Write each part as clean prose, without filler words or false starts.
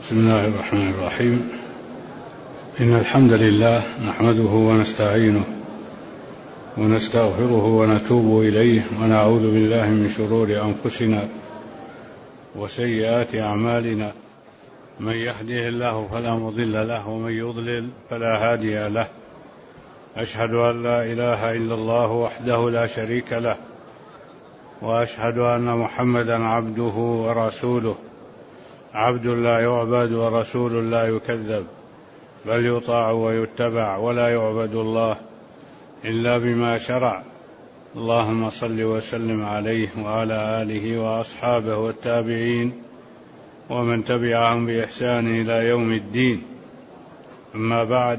بسم الله الرحمن الرحيم. إن الحمد لله نحمده ونستعينه ونستغفره ونتوب إليه ونعوذ بالله من شرور أنفسنا وسيئات أعمالنا، من يهده الله فلا مضل له ومن يضلل فلا هادي له. أشهد أن لا إله إلا الله وحده لا شريك له، وأشهد أن محمدا عبده ورسوله، عبد لا يعبد ورسول لا يكذب، بل يطاع ويتبع ولا يعبد الله إلا بما شرع. اللهم صل وسلم عليه وعلى آله وأصحابه والتابعين ومن تبعهم بإحسان إلى يوم الدين. أما بعد،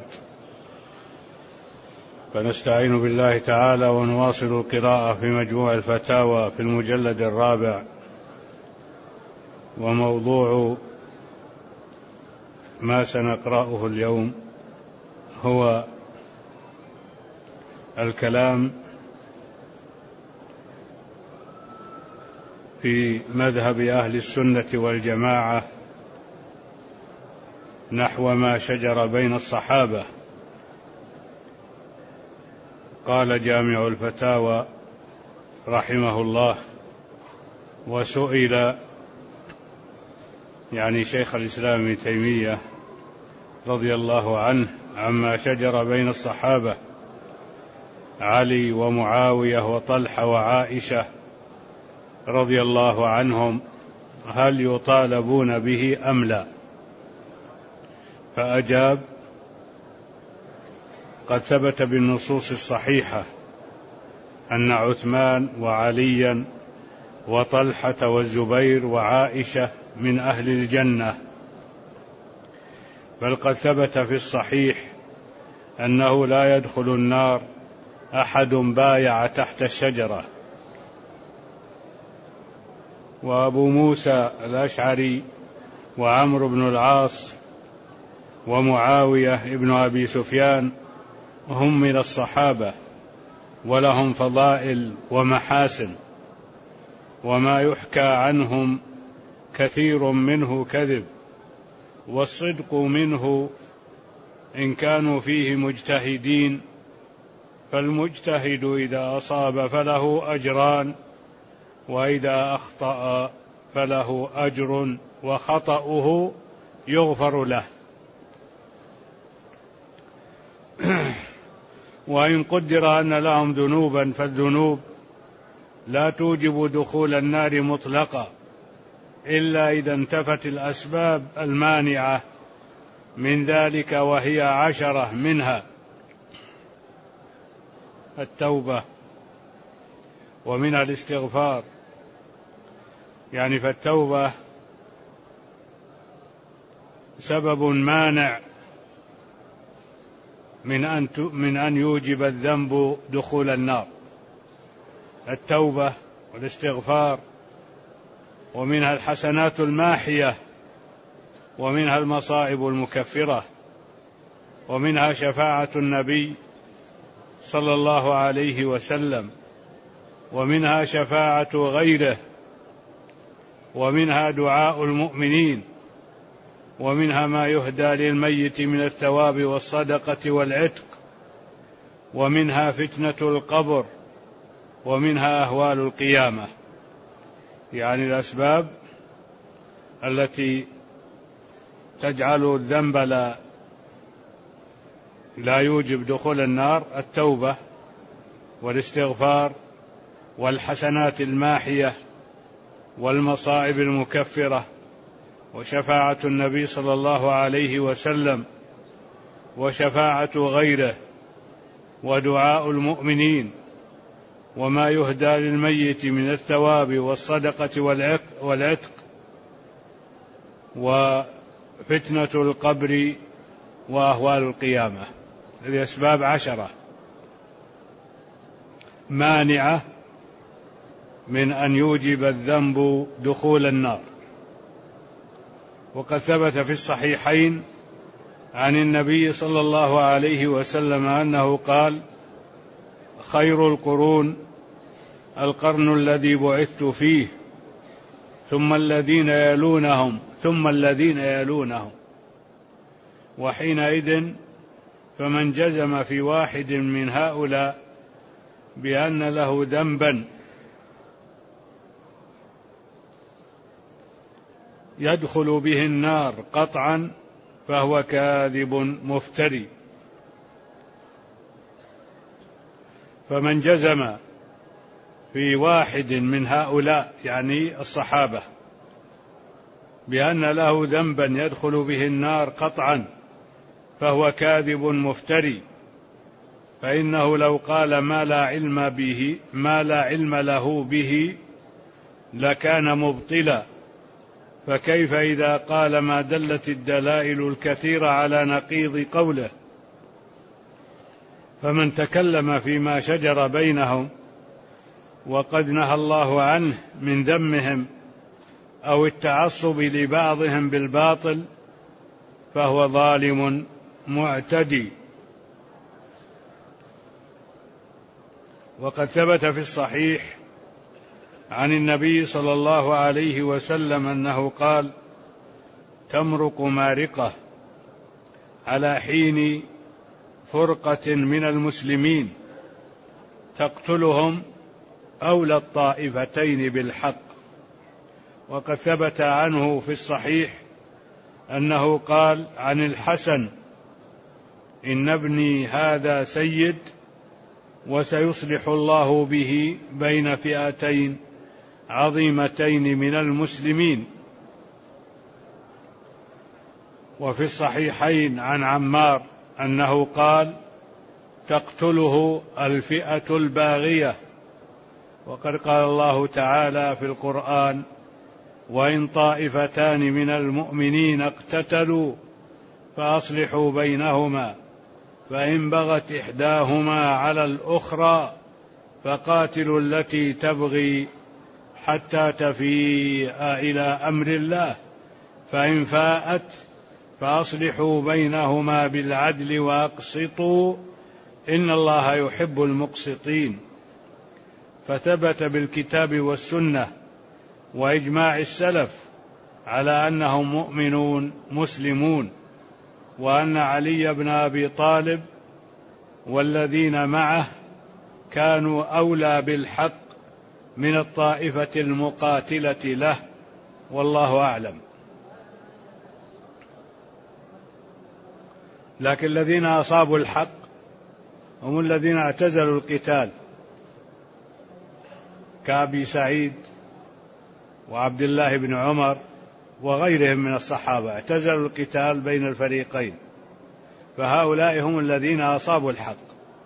فنستعين بالله تعالى ونواصل القراءة في مجموع الفتاوى في المجلد الرابع، وموضوع ما سنقرأه اليوم هو الكلام في مذهب أهل السنة والجماعة نحو ما شجر بين الصحابة. قال جامع الفتاوى رحمه الله: وسئل، يعني شيخ الإسلام ابن تيمية رضي الله عنه، عما شجر بين الصحابة علي ومعاوية وطلحة وعائشة رضي الله عنهم، هل يطالبون به أم لا؟ فأجاب: قد ثبت بالنصوص الصحيحة أن عثمان وعليا وطلحة والزبير وعائشة من أهل الجنة، بل قد ثبت في الصحيح أنه لا يدخل النار أحد بايع تحت الشجرة. وأبو موسى الأشعري وعمرو بن العاص ومعاوية بن أبي سفيان هم من الصحابة، ولهم فضائل ومحاسن، وما يحكى عنهم كثير منه كذب، والصدق منه إن كانوا فيه مجتهدين، فالمجتهد إذا أصاب فله أجران، وإذا أخطأ فله أجر وخطأه يغفر له. وإن قدر أن لهم ذنوبا، فالذنوب لا توجب دخول النار مطلقا، إلا إذا انتفت الأسباب المانعة من ذلك، وهي 10 منها: التوبة، ومنها الاستغفار. يعني فالتوبة سبب مانع من أن يوجب الذنب دخول النار، التوبة والاستغفار. ومنها الحسنات الماحية، ومنها المصائب المكفرة، ومنها شفاعة النبي صلى الله عليه وسلم، ومنها شفاعة غيره، ومنها دعاء المؤمنين، ومنها ما يهدى للميت من الثواب والصدقة والعتق، ومنها فتنة القبر، ومنها أهوال القيامة. يعني الأسباب التي تجعل الذنب لا يوجب دخول النار: التوبة والاستغفار والحسنات الماحية والمصائب المكفرة وشفاعة النبي صلى الله عليه وسلم وشفاعة غيره ودعاء المؤمنين وما يهدى للميت من الثواب والصدقة والعتق وفتنة القبر وأهوال القيامة. هذه أسباب 10 مانعة من أن يوجب الذنب دخول النار. وقد ثبت في الصحيحين عن النبي صلى الله عليه وسلم أنه قال: خير القرون القرن الذي بعثت فيه، ثم الذين يلونهم، ثم الذين يلونهم. وحينئذ فمن جزم في واحد من هؤلاء بأن له ذنبا يدخل به النار قطعا فهو كاذب مفتري. فمن جزم في واحد من هؤلاء يعني الصحابة بأن له ذنبا يدخل به النار قطعا فهو كاذب مفتري، فإنه لو قال ما لا علم له به لكان مبطلا، فكيف إذا قال ما دلت الدلائل الكثيرة على نقيض قوله؟ فمن تكلم فيما شجر بينهم وقد نهى الله عنه من ذمهم أو التعصب لبعضهم بالباطل فهو ظالم معتدي. وقد ثبت في الصحيح عن النبي صلى الله عليه وسلم أنه قال: تمرق مارقة على حين فرقة من المسلمين تقتلهم أولى الطائفتين بالحق. وقد ثبت عنه في الصحيح أنه قال عن الحسن: إن ابني هذا سيد وسيصلح الله به بين فئتين عظيمتين من المسلمين. وفي الصحيحين عن عمار أنه قال: تقتله الفئة الباغية. وقد قال الله تعالى في القرآن: وإن طائفتان من المؤمنين اقتتلوا فأصلحوا بينهما فإن بغت إحداهما على الأخرى فقاتلوا التي تبغي حتى تفيء إلى أمر الله فإن فاءت فأصلحوا بينهما بالعدل وأقسطوا إن الله يحب المقسطين. فثبت بالكتاب والسنة وإجماع السلف على أنهم مؤمنون مسلمون، وأن علي بن أبي طالب والذين معه كانوا أولى بالحق من الطائفة المقاتلة له، والله أعلم. لكن الذين أصابوا الحق هم الذين اعتزلوا القتال كأبي سعيد وعبد الله بن عمر وغيرهم من الصحابة، اعتزلوا القتال بين الفريقين، فهؤلاء هم الذين أصابوا الحق.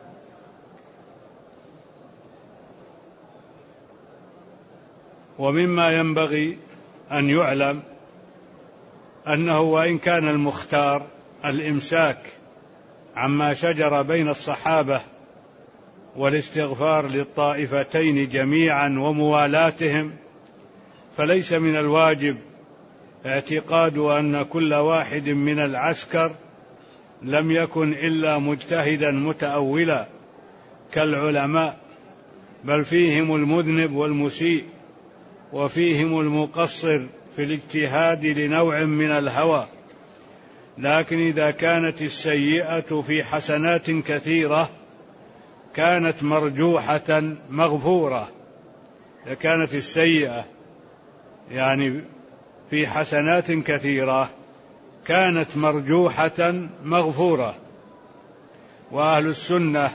ومما ينبغي أن يعلم أنه وإن كان المختار الإمساك عما شجر بين الصحابة والاستغفار للطائفتين جميعا وموالاتهم، فليس من الواجب اعتقاد أن كل واحد من العسكر لم يكن إلا مجتهدا متأولا كالعلماء، بل فيهم المذنب والمسيء، وفيهم المقصر في الاجتهاد لنوع من الهوى. لكن إذا كانت السيئة في حسنات كثيرة كانت مرجوحة مغفورة. إذا كانت السيئة يعني في حسنات كثيرة كانت مرجوحة مغفورة. وأهل السنة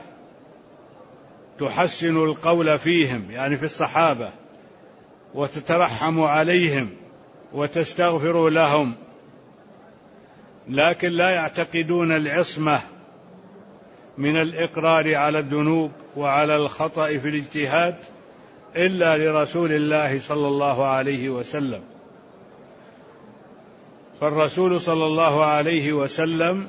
تحسن القول فيهم يعني في الصحابة، وتترحم عليهم وتستغفر لهم، لكن لا يعتقدون العصمة من الإقرار على الذنوب وعلى الخطأ في الاجتهاد إلا لرسول الله صلى الله عليه وسلم. فالرسول صلى الله عليه وسلم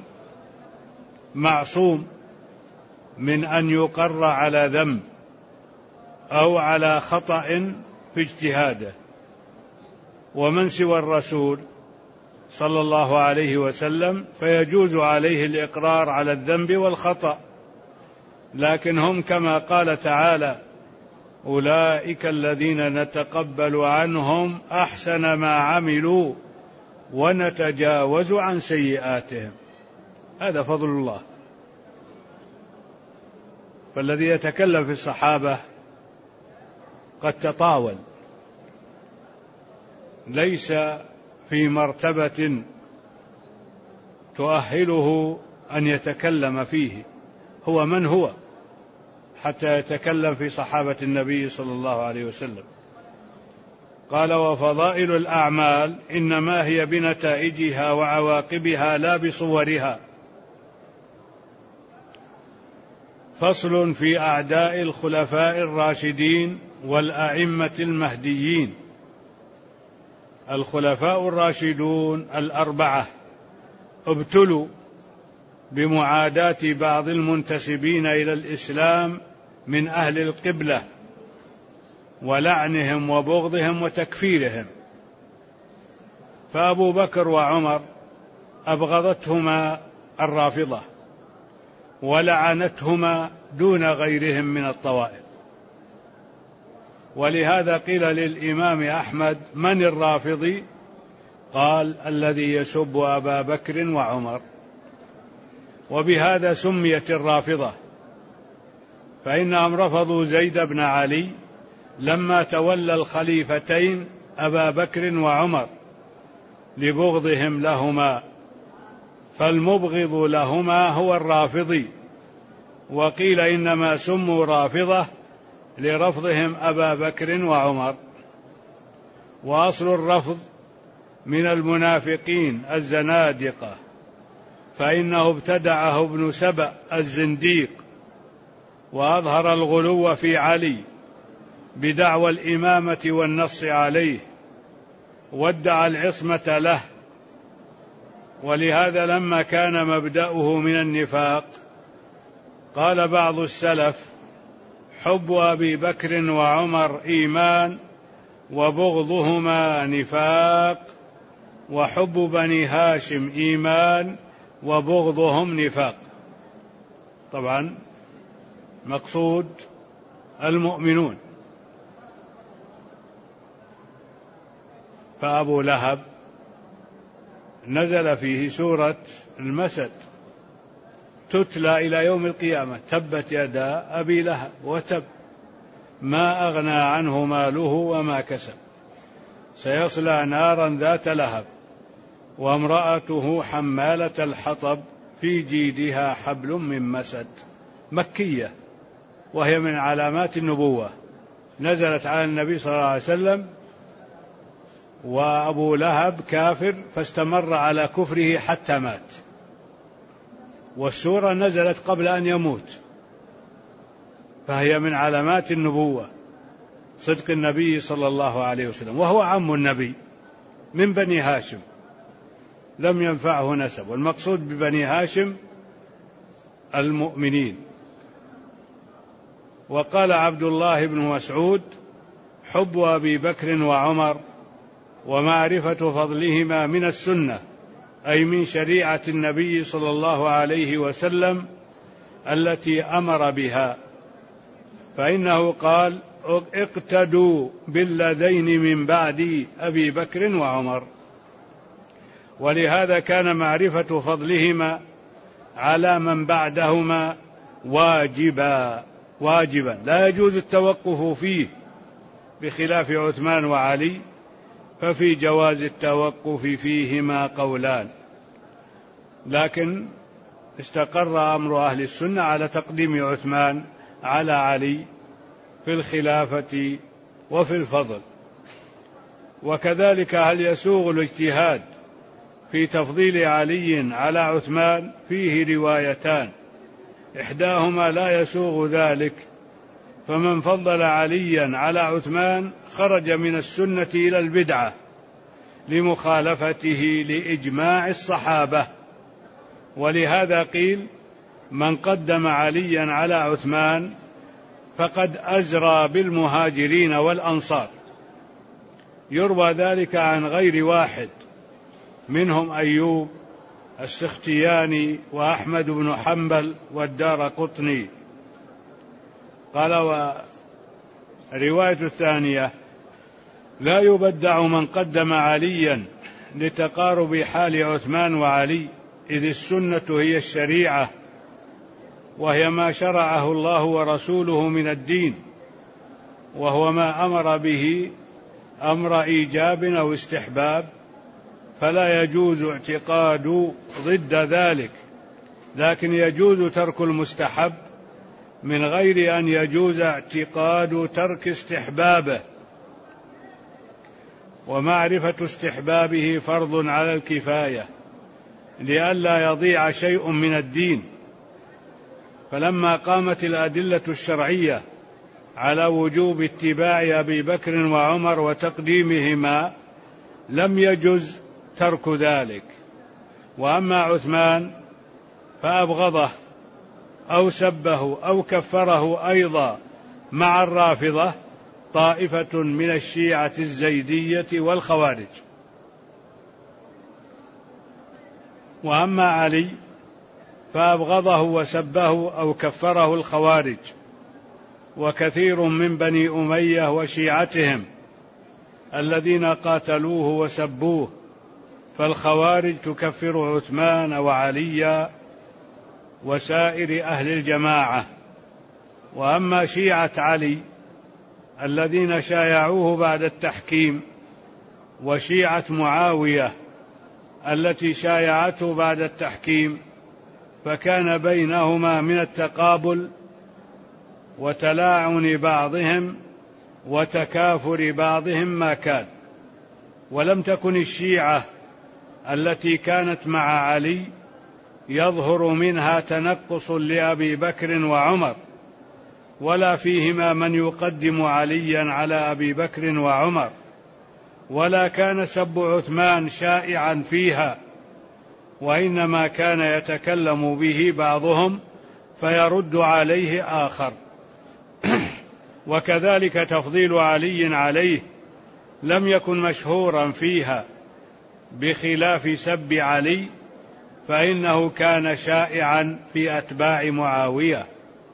معصوم من أن يقر على ذنب أو على خطأ في اجتهاده، ومن سوى الرسول صلى الله عليه وسلم فيجوز عليه الإقرار على الذنب والخطأ، لكن هم كما قال تعالى: أولئك الذين نتقبل عنهم أحسن ما عملوا ونتجاوز عن سيئاتهم. هذا فضل الله. فالذي يتكلم في الصحابة قد تطاول، ليس في مرتبة تؤهله أن يتكلم فيه، هو من هو حتى يتكلم في صحابة النبي صلى الله عليه وسلم. قال: وفضائل الأعمال إنما هي بنتائجها وعواقبها لا بصورها. فصل في أعداء الخلفاء الراشدين والأئمة المهديين. الخلفاء الراشدون الأربعة ابتلوا بمعاداة بعض المنتسبين إلى الإسلام من أهل القبلة، ولعنهم وبغضهم وتكفيرهم. فأبو بكر وعمر أبغضتهما الرافضة، ولعنتهما دون غيرهم من الطوائف. ولهذا قيل للإمام أحمد: من الرافضي؟ قال: الذي يسب أبا بكر وعمر. وبهذا سميت الرافضة، فإنهم رفضوا زيد بن علي لما تولى الخليفتين أبا بكر وعمر لبغضهم لهما، فالمبغض لهما هو الرافضي. وقيل إنما سموا رافضة لرفضهم أبا بكر وعمر. وأصل الرفض من المنافقين الزنادقة، فإنه ابتدعه ابن سبأ الزنديق، وأظهر الغلو في علي بدعوى الإمامة والنص عليه، وادعى العصمة له. ولهذا لما كان مبدأه من النفاق قال بعض السلف: حب أبي بكر وعمر إيمان، وبغضهما نفاق، وحب بني هاشم إيمان، وبغضهم نفاق. طبعا مقصود المؤمنون. فأبو لهب نزل فيه سورة المسد تتلى إلى يوم القيامة: تبت يدا أبي لهب وتب، ما أغنى عنه ماله وما كسب، سيصلى نارا ذات لهب، وامرأته حمالة الحطب، في جيدها حبل من مسد. مكية، وهي من علامات النبوة، نزلت على النبي صلى الله عليه وسلم، وأبو لهب كافر فاستمر على كفره حتى مات. والسورة نزلت قبل أن يموت، فهي من علامات النبوة، صدق النبي صلى الله عليه وسلم، وهو عم النبي من بني هاشم، لم ينفعه نسب، والمقصود ببني هاشم المؤمنين. وقال عبد الله بن مسعود: حب أبي بكر وعمر ومعرفة فضلهما من السنة، أي من شريعة النبي صلى الله عليه وسلم التي أمر بها، فإنه قال: اقتدوا بالذين من بعد أبي بكر وعمر. ولهذا كان معرفة فضلهما على من بعدهما واجبا لا يجوز التوقف فيه، بخلاف عثمان وعلي ففي جواز التوقف فيهما قولان، لكن استقر أمر أهل السنة على تقديم عثمان على علي في الخلافة وفي الفضل. وكذلك هل يسوغ الاجتهاد في تفضيل علي على عثمان؟ فيه روايتان، إحداهما لا يسوغ ذلك، فمن فضل عليا على عثمان خرج من السنة إلى البدعة لمخالفته لإجماع الصحابة. ولهذا قيل: من قدم عليا على عثمان فقد أزرى بالمهاجرين والأنصار. يروى ذلك عن غير واحد، منهم أيوب السختياني وأحمد بن حنبل والدارقطني. قال: ورواية الثانية: لا يبدع من قدم عليا لتقارب حال عثمان وعلي، إذ السنة هي الشريعة، وهي ما شرعه الله ورسوله من الدين، وهو ما أمر به أمر إيجاب أو استحباب، فلا يجوز اعتقاد ضد ذلك، لكن يجوز ترك المستحب من غير أن يجوز اعتقاد ترك استحبابه. ومعرفة استحبابه فرض على الكفاية لئلا يضيع شيء من الدين. فلما قامت الأدلة الشرعية على وجوب اتباع أبي بكر وعمر وتقديمهما لم يجز ترك ذلك. وأما عثمان فأبغضه أو سبه أو كفره أيضا مع الرافضة طائفة من الشيعة الزيدية والخوارج. وأما علي فأبغضه وسبه أو كفره الخوارج وكثير من بني أمية وشيعتهم الذين قاتلوه وسبوه، فالخوارج تكفر عثمان وعليا وسائر أهل الجماعة. وأما شيعة علي الذين شايعوه بعد التحكيم، وشيعة معاوية التي شايعته بعد التحكيم، فكان بينهما من التقابل وتلاعن بعضهم وتكافر بعضهم ما كان. ولم تكن الشيعة التي كانت مع علي يظهر منها تنقص لأبي بكر وعمر، ولا فيهما من يقدم عليا على أبي بكر وعمر، ولا كان سب عثمان شائعا فيها، وإنما كان يتكلم به بعضهم فيرد عليه آخر. وكذلك تفضيل علي عليه لم يكن مشهورا فيها، بخلاف سب علي فإنه كان شائعا في أتباع معاوية.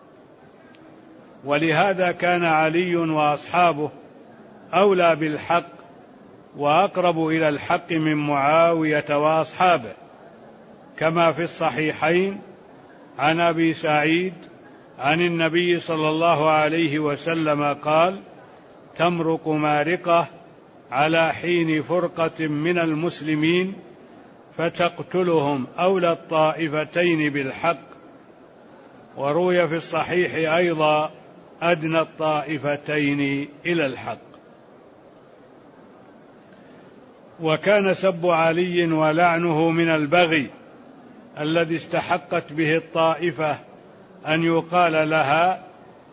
ولهذا كان علي وأصحابه أولى بالحق وأقرب إلى الحق من معاوية وأصحابه، كما في الصحيحين عن أبي سعيد عن النبي صلى الله عليه وسلم قال: تمرق مارقة على حين فرقة من المسلمين فتقتلهم أولى الطائفتين بالحق. وروي في الصحيح أيضا: أدنى الطائفتين إلى الحق. وكان سب علي ولعنه من البغي الذي استحقت به الطائفة أن يقال لها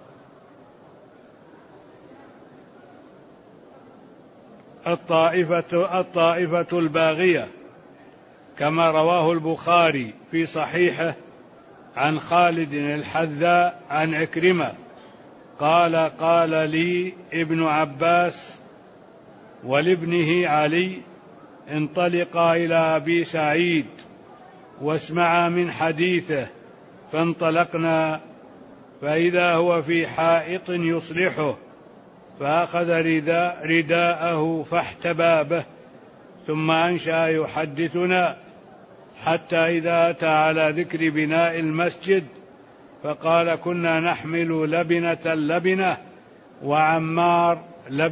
الطائفة الباغية، كما رواه البخاري في صحيحه عن خالد الحذاء عن عكرمة قال: قال لي ابن عباس ولابنه علي: انطلقا إلى أبي سعيد واسمعا من حديثه. فانطلقنا فإذا هو في حائط يصلحه، فأخذ رداءه فاحتبى به، ثم أنشأ يحدثنا حتى إذا أتى على ذكر بناء المسجد فقال: كنا نحمل لبنة وعمار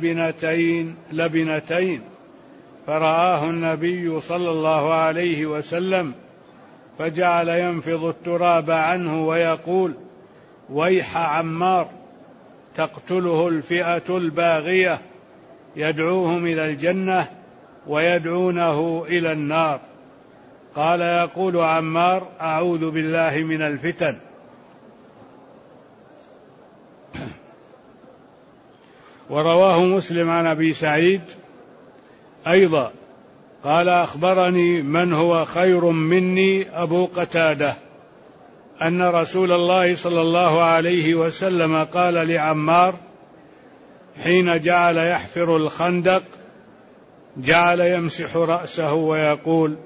لبنتين، فرآه النبي صلى الله عليه وسلم فجعل ينفض التراب عنه ويقول: ويح عمار، تقتله الفئة الباغية، يدعوهم إلى الجنة ويدعونه إلى النار. قال: يقول عمار: أعوذ بالله من الفتن. ورواه مسلم عن أبي سعيد أيضا قال: أخبرني من هو خير مني أبو قتادة أن رسول الله صلى الله عليه وسلم قال لعمار حين جعل يحفر الخندق، جعل يمسح رأسه ويقول: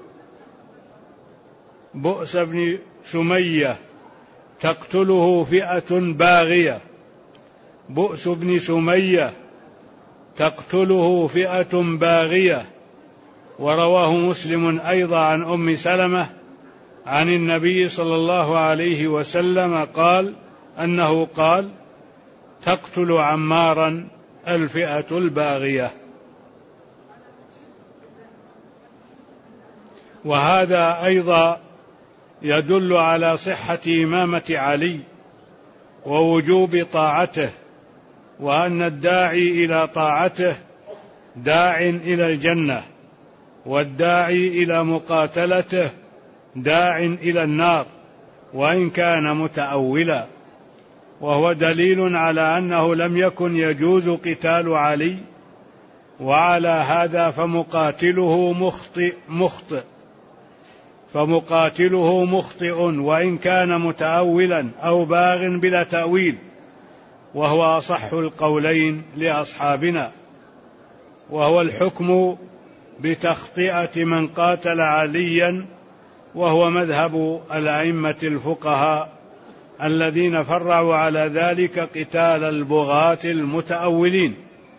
بؤس بن سمية، تقتله فئة باغية، بؤس بن سمية، تقتله فئة باغية، ورواه مسلم أيضا عن أم سلمة عن النبي صلى الله عليه وسلم قال أنه قال: تقتل عمارا الفئة الباغية. وهذا أيضا يدل على صحة إمامة علي ووجوب طاعته، وأن الداعي إلى طاعته داع إلى الجنة، والداعي إلى مقاتلته داع إلى النار وإن كان متأولا. وهو دليل على أنه لم يكن يجوز قتال علي، وعلى هذا فمقاتله مخطئ وإن كان متأولا أو باغ بلا تأويل، وهو أصح القولين لأصحابنا، وهو الحكم بتخطئة من قاتل عليا، وهو مذهب الأئمة الفقهاء الذين فرعوا على ذلك قتال البغاة المتأولين.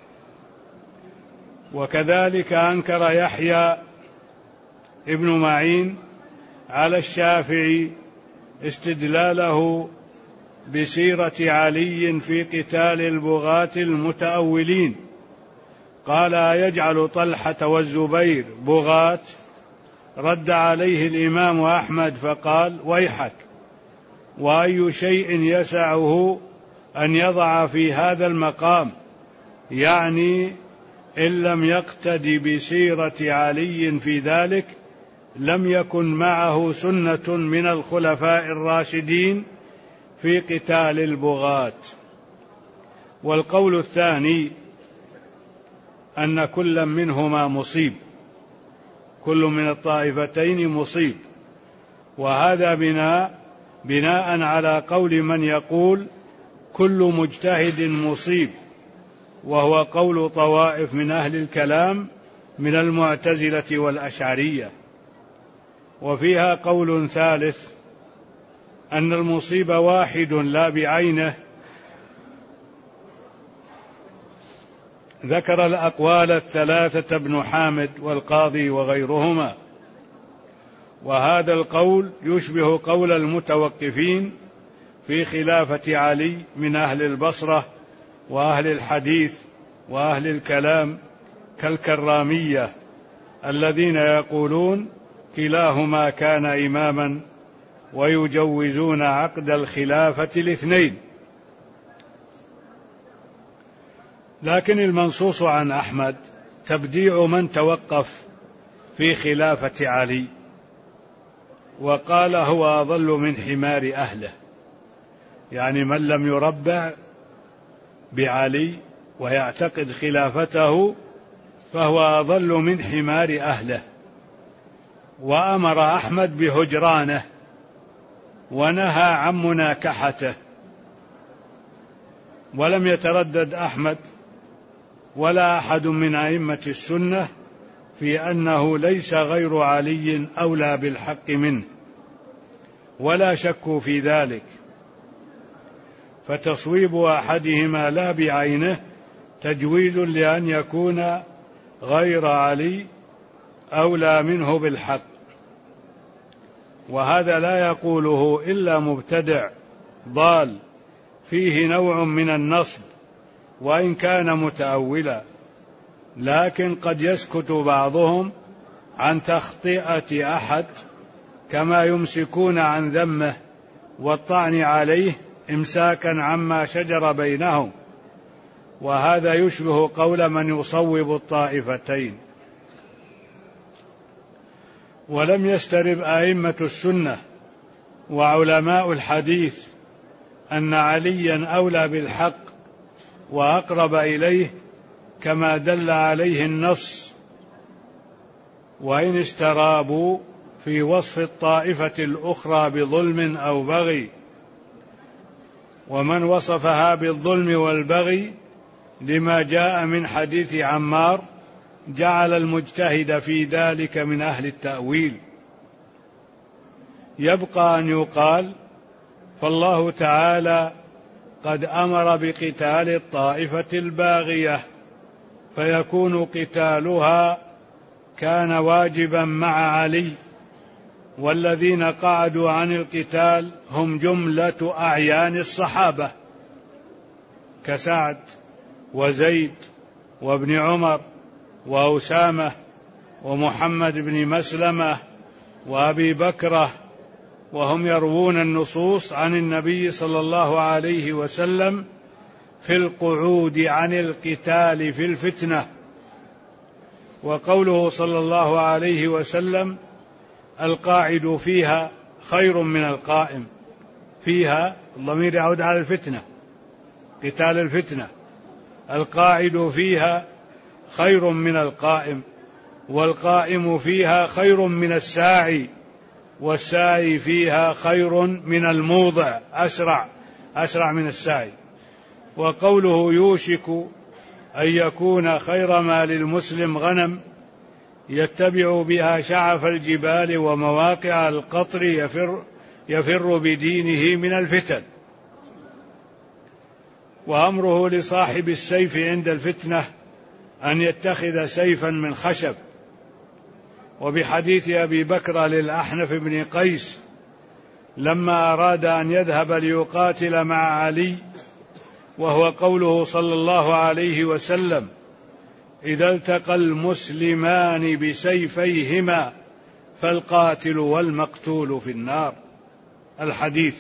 وكذلك أنكر يحيى ابن معين على الشافعي استدلاله بسيرة علي في قتال البغاة المتأولين، قال: يجعل طلحة والزبير بغاة؟ رد عليه الإمام أحمد فقال: ويحك، وأي شيء يسعه أن يضع في هذا المقام؟ يعني إن لم يقتد بسيرة علي في ذلك لم يكن معه سنة من الخلفاء الراشدين في قتال البغاة. والقول الثاني أن كل منهما مصيب، كل من الطائفتين مصيب، وهذا بناء على قول من يقول كل مجتهد مصيب، وهو قول طوائف من أهل الكلام من المعتزلة والأشعرية. وفيها قول ثالث أن المصيب واحد لا بعينه. ذكر الأقوال الثلاثة ابن حامد والقاضي وغيرهما، وهذا القول يشبه قول المتوقفين في خلافة علي من أهل البصرة وأهل الحديث وأهل الكلام كالكرامية، الذين يقولون كلاهما كان إماما ويجوزون عقد الخلافة الاثنين. لكن المنصوص عن أحمد تبديع من توقف في خلافة علي وقال هو أضل من حمار أهله، يعني من لم يربع بعلي ويعتقد خلافته فهو أضل من حمار أهله. وأمر أحمد بهجرانه ونهى عن مناكحته، ولم يتردد أحمد ولا أحد من أئمة السنة في أنه ليس غير علي أولى بالحق منه، ولا شكوا في ذلك، فتصويب أحدهما لا بعينه تجويز لأن يكون غير علي أولى منه بالحق. وهذا لا يقوله إلا مبتدع ضال فيه نوع من النصب وإن كان متأولا، لكن قد يسكت بعضهم عن تخطئة أحد كما يمسكون عن ذمه والطعن عليه إمساكا عما شجر بينهم، وهذا يشبه قول من يصوب الطائفتين. ولم يسترب أئمة السنة وعلماء الحديث أن عليا أولى بالحق وأقرب إليه كما دل عليه النص، وإن استرابوا في وصف الطائفة الأخرى بظلم أو بغي، ومن وصفها بالظلم والبغي لما جاء من حديث عمار جعل المجتهد في ذلك من أهل التأويل. يبقى أن يقال فالله تعالى قد أمر بقتال الطائفة الباغية، فيكون قتالها كان واجبا مع علي، والذين قعدوا عن القتال هم جملة أعيان الصحابة كسعد وزيد وابن عمر وأسامة ومحمد بن مسلمة وأبي بكرة، وهم يروون النصوص عن النبي صلى الله عليه وسلم في القعود عن القتال في الفتنة. وقوله صلى الله عليه وسلم القاعد فيها خير من القائم، فيها الضمير يعود على الفتنة، قتال الفتنة، القاعد فيها خير من القائم، والقائم فيها خير من الساعي، والساعي فيها خير من الموضع، أسرع من الساعي. وقوله يوشك أن يكون خير ما للمسلم غنم يتبع بها شعف الجبال ومواقع القطر يفر بدينه من الفتن. وأمره لصاحب السيف عند الفتنة أن يتخذ سيفا من خشب. وبحديث أبي بكر للأحنف بن قيس لما أراد أن يذهب ليقاتل مع علي، وهو قوله صلى الله عليه وسلم إذا التقى المسلمان بسيفيهما فالقاتل والمقتول في النار، الحديث.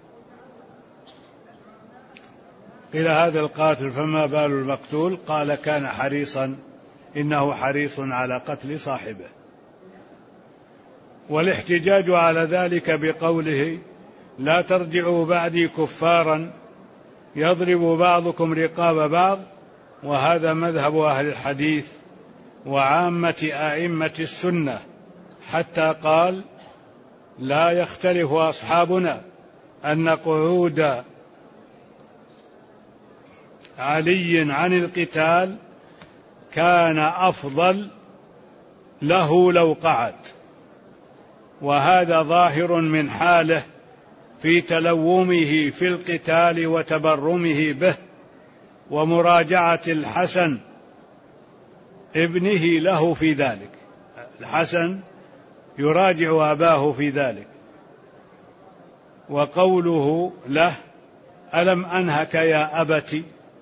قيل هذا القاتل فما بال المقتول؟ قال كان حريصا، إنه حريص على قتل صاحبه. والاحتجاج على ذلك بقوله لا ترجعوا بعدي كفارا يضرب بعضكم رقاب بعض، وهذا مذهب أهل الحديث وعامة أئمة السنة، حتى قال لا يختلف أصحابنا أن قعود علي عن القتال كان أفضل له لو قعد، وهذا ظاهر من حاله في تلومه في القتال وتبرمه به، ومراجعة الحسن ابنه له في ذلك. الحسن يراجع أباه في ذلك. وقوله له ألم أنهك يا أبت،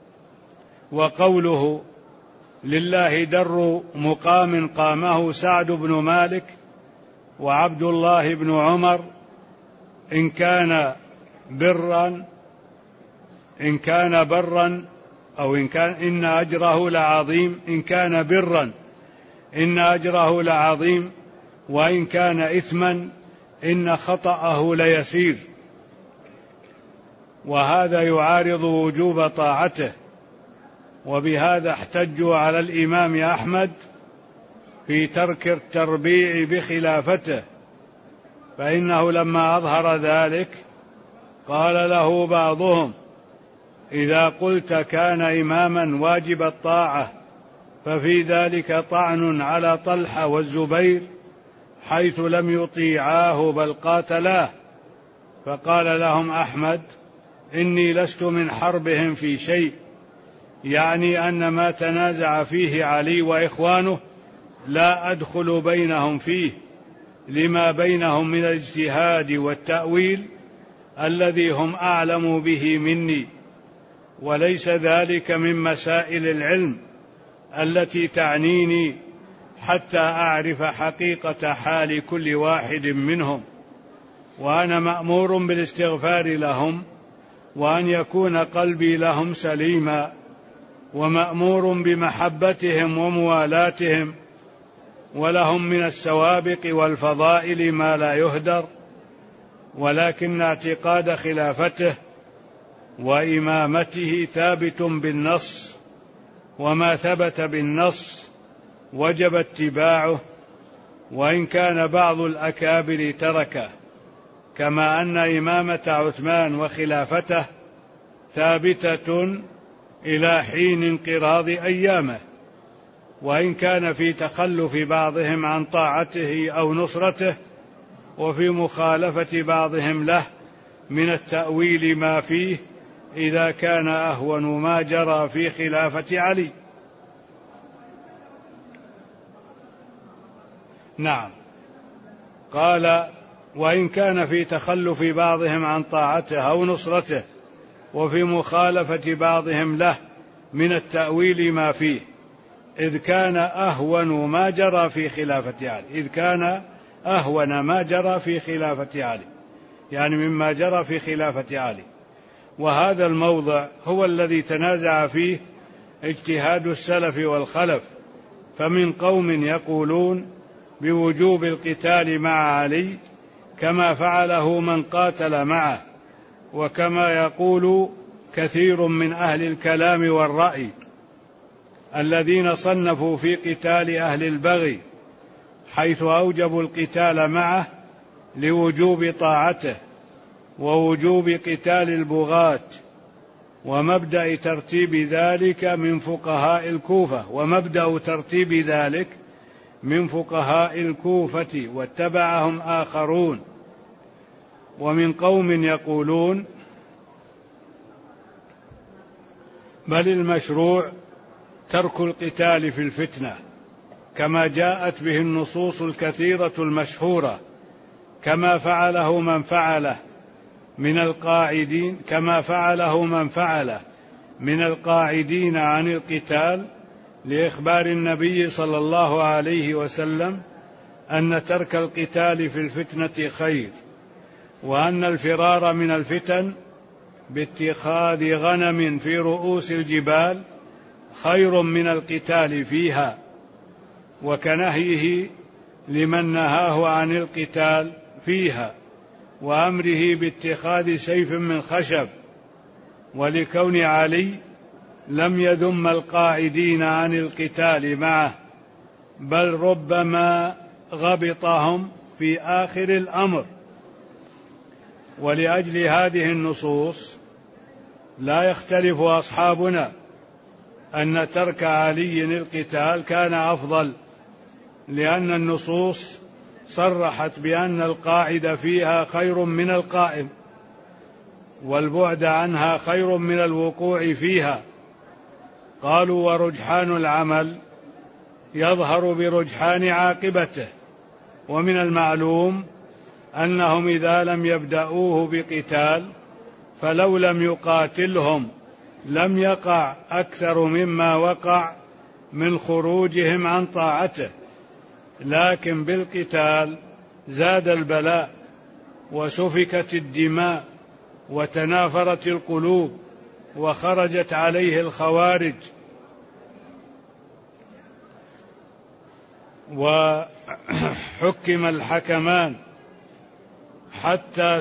وقوله لله در مقام قامه سعد بن مالك وعبد الله بن عمر إن كان برا أو إن أجره لعظيم، إن كان برا إن أجره لعظيم، وإن كان إثما إن خطأه ليسير. وهذا يعارض وجوب طاعته. وبهذا احتجوا على الإمام أحمد في ترك التربيع بخلافته، فإنه لما أظهر ذلك قال له بعضهم إذا قلت كان إماما واجب الطاعة ففي ذلك طعن على طلحة والزبير حيث لم يطيعاه بل قاتلاه. فقال لهم أحمد إني لست من حربهم في شيء، يعني أن ما تنازع فيه علي وإخوانه لا أدخل بينهم فيه، لما بينهم من الاجتهاد والتأويل الذي هم أعلم به مني، وليس ذلك من مسائل العلم التي تعنيني حتى أعرف حقيقة حال كل واحد منهم، وأنا مأمور بالاستغفار لهم وأن يكون قلبي لهم سليما، ومأمور بمحبتهم وموالاتهم، ولهم من السوابق والفضائل ما لا يهدر، ولكن اعتقاد خلافته وإمامته ثابت بالنص، وما ثبت بالنص وجب اتباعه، وإن كان بعض الأكابر تركه، كما أن إمامة عثمان وخلافته ثابتة إلى حين انقراض أيامه، وإن كان في تخلف بعضهم عن طاعته أو نصرته، وفي مخالفة بعضهم له من التأويل ما فيه إذا كان أهون ما جرى في خلافة علي. نعم. قال: وإن كان في تخلف بعضهم عن طاعته أو نصرته وفي مخالفة بعضهم له من التأويل ما فيه، إذ كان أهون ما جرى في خلافة علي، إذ كان أهون ما جرى في خلافة علي، يعني مما جرى في خلافة علي. وهذا الموضع هو الذي تنازع فيه اجتهاد السلف والخلف، فمن قوم يقولون بوجوب القتال مع علي كما فعله من قاتل معه، وكما يقول كثير من أهل الكلام والرأي الذين صنفوا في قتال أهل البغي، حيث أوجبوا القتال معه لوجوب طاعته ووجوب قتال البغاة، ومبدأ ترتيب ذلك من فقهاء الكوفة، ومبدأ ترتيب ذلك من فقهاء الكوفة، واتبعهم آخرون. ومن قوم يقولون بل المشروع ترك القتال في الفتنة، كما جاءت به النصوص الكثيرة المشهورة، كما فعله من فعله من القاعدين، كما فعله من فعله من القاعدين عن القتال، لإخبار النبي صلى الله عليه وسلم أن ترك القتال في الفتنة خير، وأن الفرار من الفتن باتخاذ غنم في رؤوس الجبال خير من القتال فيها، وكنهيه لمن نهاه عن القتال فيها، وأمره باتخاذ سيف من خشب. ولكون علي لم يذم القاعدين عن القتال معه، بل ربما غبطهم في آخر الأمر. ولأجل هذه النصوص لا يختلف أصحابنا أن ترك علي القتال كان أفضل، لأن النصوص صرحت بأن القاعد فيها خير من القائم، والبعد عنها خير من الوقوع فيها. قالوا: ورجحان العمل يظهر برجحان عاقبته، ومن المعلوم أنهم إذا لم يبدأوه بقتال فلو لم يقاتلهم لم يقع أكثر مما وقع من خروجهم عن طاعته، لكن بالقتال زاد البلاء وسفكت الدماء وتنافرت القلوب وخرجت عليه الخوارج، وحكم الحكمان حتى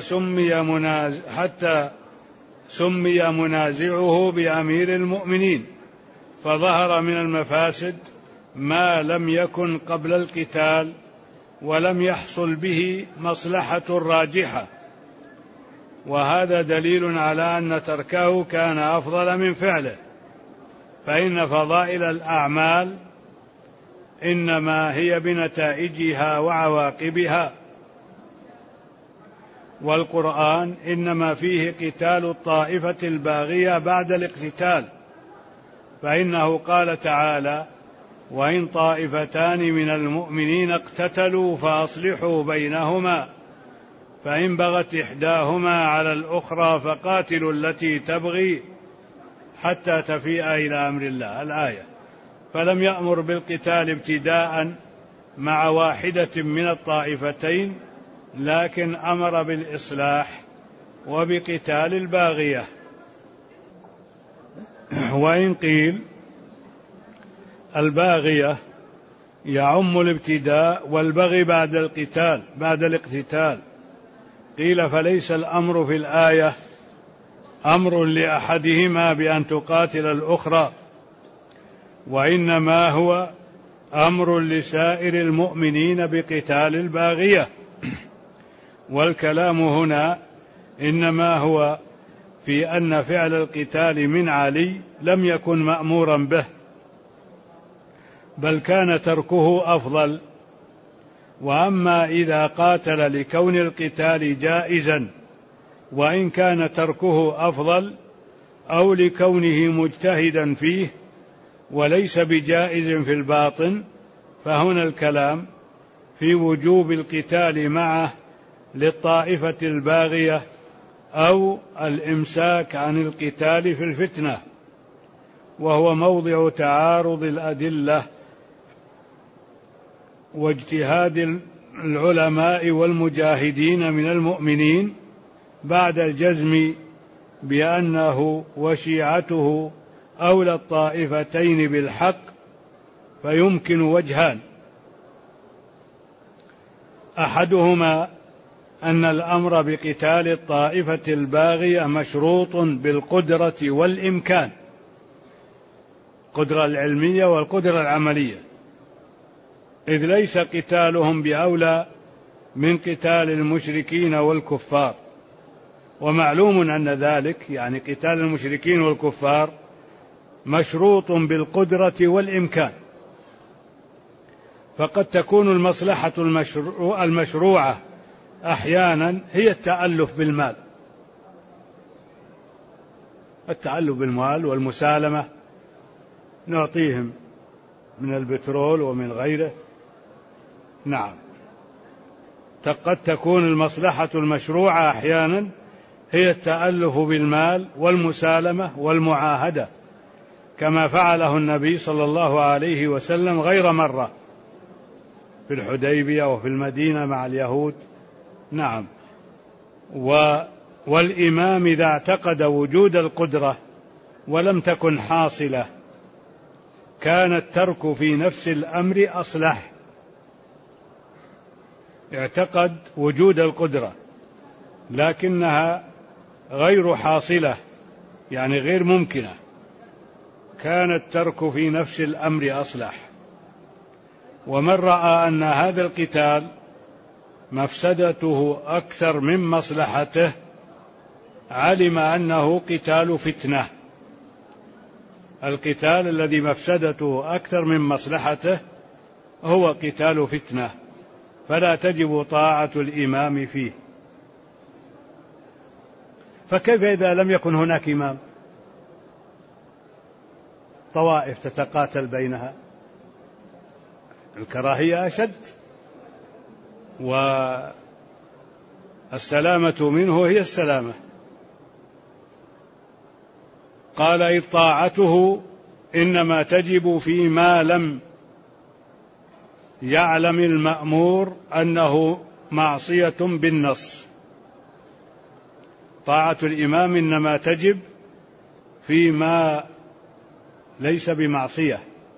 سمي منازعه بأمير المؤمنين، فظهر من المفاسد ما لم يكن قبل القتال ولم يحصل به مصلحة راجحة، وهذا دليل على أن تركه كان أفضل من فعله، فإن فضائل الأعمال إنما هي بنتائجها وعواقبها، والقرآن إنما فيه قتال الطائفة الباغية بعد الاقتتال، فإنه قال تعالى: وإن طائفتان من المؤمنين اقتتلوا فأصلحوا بينهما فإن بغت إحداهما على الأخرى فقاتلوا التي تبغي حتى تفيء إلى أمر الله، الآية. فلم يأمر بالقتال ابتداء مع واحدة من الطائفتين، لكن أمر بالإصلاح وبقتال الباغية. وإن قيل الباغية يعم الابتداء والبغي بعد القتال بعد الاقتتال، قيل فليس الأمر في الآية أمر لأحدهما بأن تقاتل الأخرى، وإنما هو أمر لسائر المؤمنين بقتال الباغية. والكلام هنا إنما هو في أن فعل القتال من علي لم يكن مأمورا به، بل كان تركه أفضل. وأما إذا قاتل لكون القتال جائزا وإن كان تركه أفضل، أو لكونه مجتهدا فيه وليس بجائز في الباطن، فهنا الكلام في وجوب القتال معه للطائفة الباغية أو الإمساك عن القتال في الفتنة، وهو موضع تعارض الأدلة واجتهاد العلماء والمجاهدين من المؤمنين بعد الجزم بأنه وشيعته أولى الطائفتين بالحق، فيمكن وجهان: أحدهما أن الأمر بقتال الطائفة الباغية مشروط بالقدرة والإمكان، القدرة العلمية والقدرة العملية، إذ ليس قتالهم بأولى من قتال المشركين والكفار، ومعلوم أن ذلك يعني قتال المشركين والكفار مشروط بالقدرة والإمكان، فقد تكون المصلحة المشروعة أحيانا هي التألف بالمال والمسالمة، نعطيهم من البترول ومن غيره. نعم، قد تكون المصلحة المشروعة أحيانا هي التألف بالمال والمسالمة والمعاهدة، كما فعله النبي صلى الله عليه وسلم غير مرة في الحديبية وفي المدينة مع اليهود. نعم، والإمام إذا اعتقد وجود القدرة ولم تكن حاصلة كان الترك في نفس الأمر أصلح. اعتقد وجود القدرة لكنها غير حاصلة، يعني غير ممكنة، كان الترك في نفس الأمر أصلح. ومن رأى أن هذا القتال مفسدته أكثر من مصلحته علم أنه قتال فتنة. القتال الذي مفسدته أكثر من مصلحته هو قتال فتنة، فلا تجب طاعة الإمام فيه. فكيف إذا لم يكن هناك إمام؟ طوائف تتقاتل بينها، الكراهية أشد، والسلامة منه هي السلامة. قال: إذ طاعته إنما تجب فيما لم يعلم المأمور أنه معصية بالنص. طاعة الإمام إنما تجب فيما ليس بمعصية،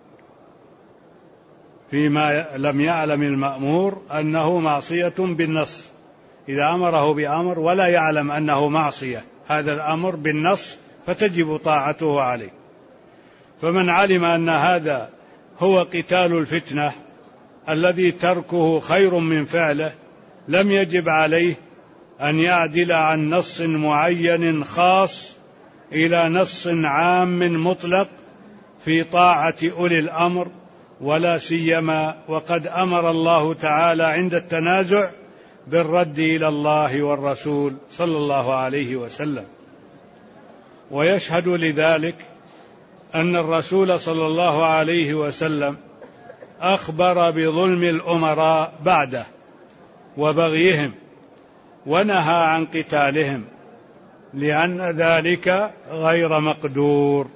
فيما لم يعلم المأمور أنه معصية بالنص. إذا أمره بأمر ولا يعلم أنه معصية هذا الأمر بالنص فتجب طاعته عليه. فمن علم أن هذا هو قتال الفتنة الذي تركه خير من فعله لم يجب عليه أن يعدل عن نص معين خاص إلى نص عام مطلق في طاعة أولي الأمر، ولا سيما وقد أمر الله تعالى عند التنازع بالرد إلى الله والرسول صلى الله عليه وسلم. ويشهد لذلك أن الرسول صلى الله عليه وسلم أخبر بظلم الأمراء بعده وبغيهم ونهى عن قتالهم، لأن ذلك غير مقدور،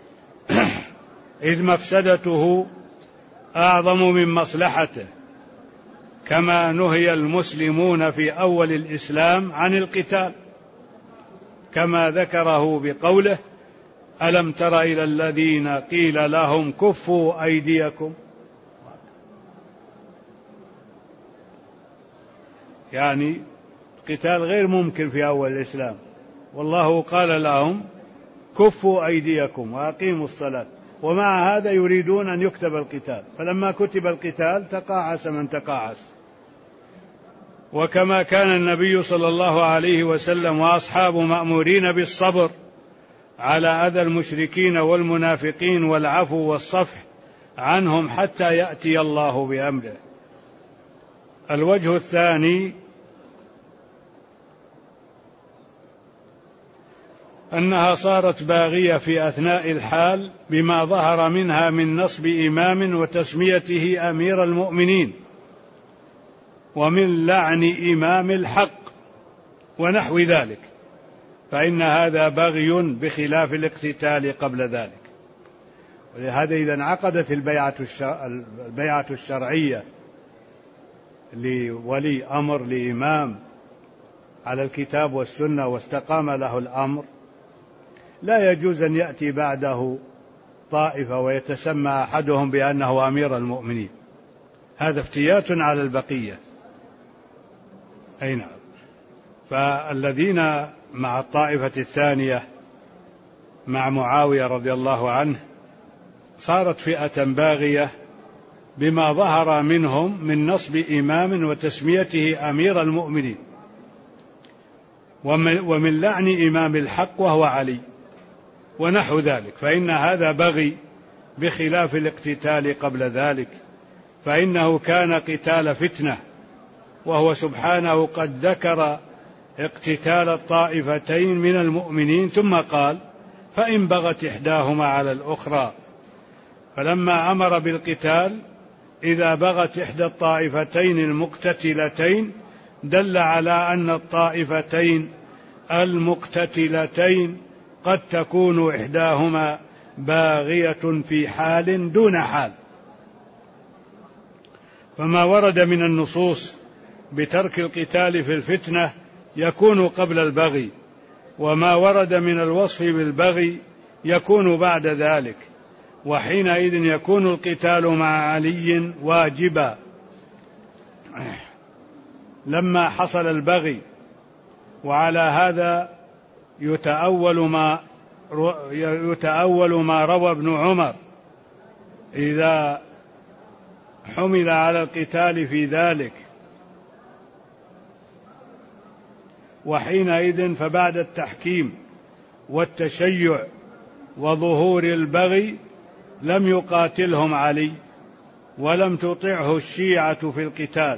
إذ مفسدته أعظم من مصلحته، كما نهي المسلمون في أول الإسلام عن القتال، كما ذكره بقوله: ألم تر إلى الذين قيل لهم كفوا أيديكم. يعني القتال غير ممكن في أول الإسلام، والله قال لهم كفوا أيديكم وأقيموا الصلاة، ومع هذا يريدون أن يكتب القتال، فلما كتب القتال تقاعس من تقاعس. وكما كان النبي صلى الله عليه وسلم وأصحابه مأمورين بالصبر على أذى المشركين والمنافقين والعفو والصفح عنهم حتى يأتي الله بأمره. الوجه الثاني أنها صارت باغية في أثناء الحال بما ظهر منها من نصب إمام وتسميته أمير المؤمنين، ومن لعن إمام الحق ونحو ذلك، فإن هذا بغي بخلاف الاقتتال قبل ذلك. ولهذا إذا انعقدت البيعة الشرعية لولي أمر لإمام على الكتاب والسنة واستقام له الأمر، لا يجوز أن يأتي بعده طائفة ويتسمى أحدهم بأنه أمير المؤمنين، هذا افتيات على البقية. أي نعم. فالذين مع الطائفة الثانية مع معاوية رضي الله عنه صارت فئة باغية بما ظهر منهم من نصب إمام وتسميته أمير المؤمنين، ومن لعن إمام الحق وهو علي ونحو ذلك، فإن هذا بغي بخلاف الاقتتال قبل ذلك، فإنه كان قتال فتنة، وهو سبحانه قد ذكر اقتتال الطائفتين من المؤمنين ثم قال: فإن بغت إحداهما على الأخرى. فلما أمر بالقتال إذا بغت إحدى الطائفتين المقتتلتين دل على أن الطائفتين المقتتلتين قد تكون إحداهما باغية في حال دون حال. فما ورد من النصوص بترك القتال في الفتنة يكون قبل البغي، وما ورد من الوصف بالبغي يكون بعد ذلك، وحينئذ يكون القتال مع علي واجبا. لما حصل البغي، وعلى هذا يتأول ما روى ابن عمر إذا حمل على القتال في ذلك، وحينئذ فبعد التحكيم والتشيع وظهور البغي لم يقاتلهم علي ولم تطعه الشيعة في القتال،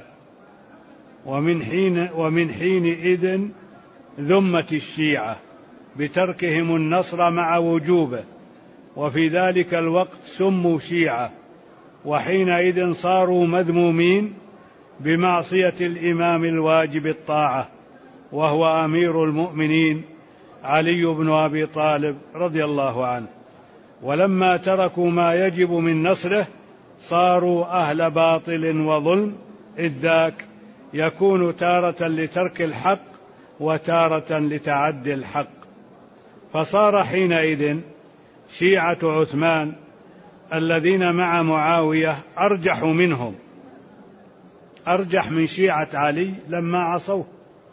ومن حينئذ ذمت الشيعة بتركهم النصر مع وجوبه، وفي ذلك الوقت سموا شيعة، وحينئذ صاروا مذمومين بمعصية الإمام الواجب الطاعة، وهو أمير المؤمنين علي بن أبي طالب رضي الله عنه. ولما تركوا ما يجب من نصره صاروا أهل باطل وظلم، إذ ذاك يكون تارة لترك الحق وتارة لتعدي الحق. فصار حينئذ شيعة عثمان الذين مع معاوية أرجح منهم، أرجح من شيعة علي لما عصوه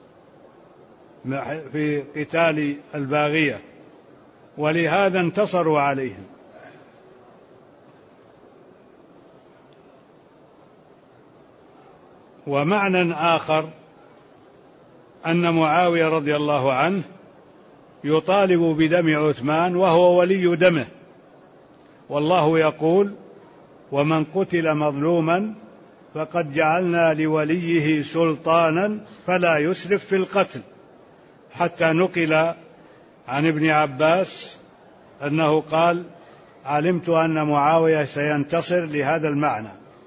في قتال الباغية، ولهذا انتصروا عليهم. ومعنى آخر أن معاوية رضي الله عنه يطالب بدم عثمان وهو ولي دمه، والله يقول: ومن قتل مظلوما فقد جعلنا لوليه سلطانا فلا يسرف في القتل، حتى نقل عن ابن عباس أنه قال: علمت أن معاوية سينتصر لهذا المعنى.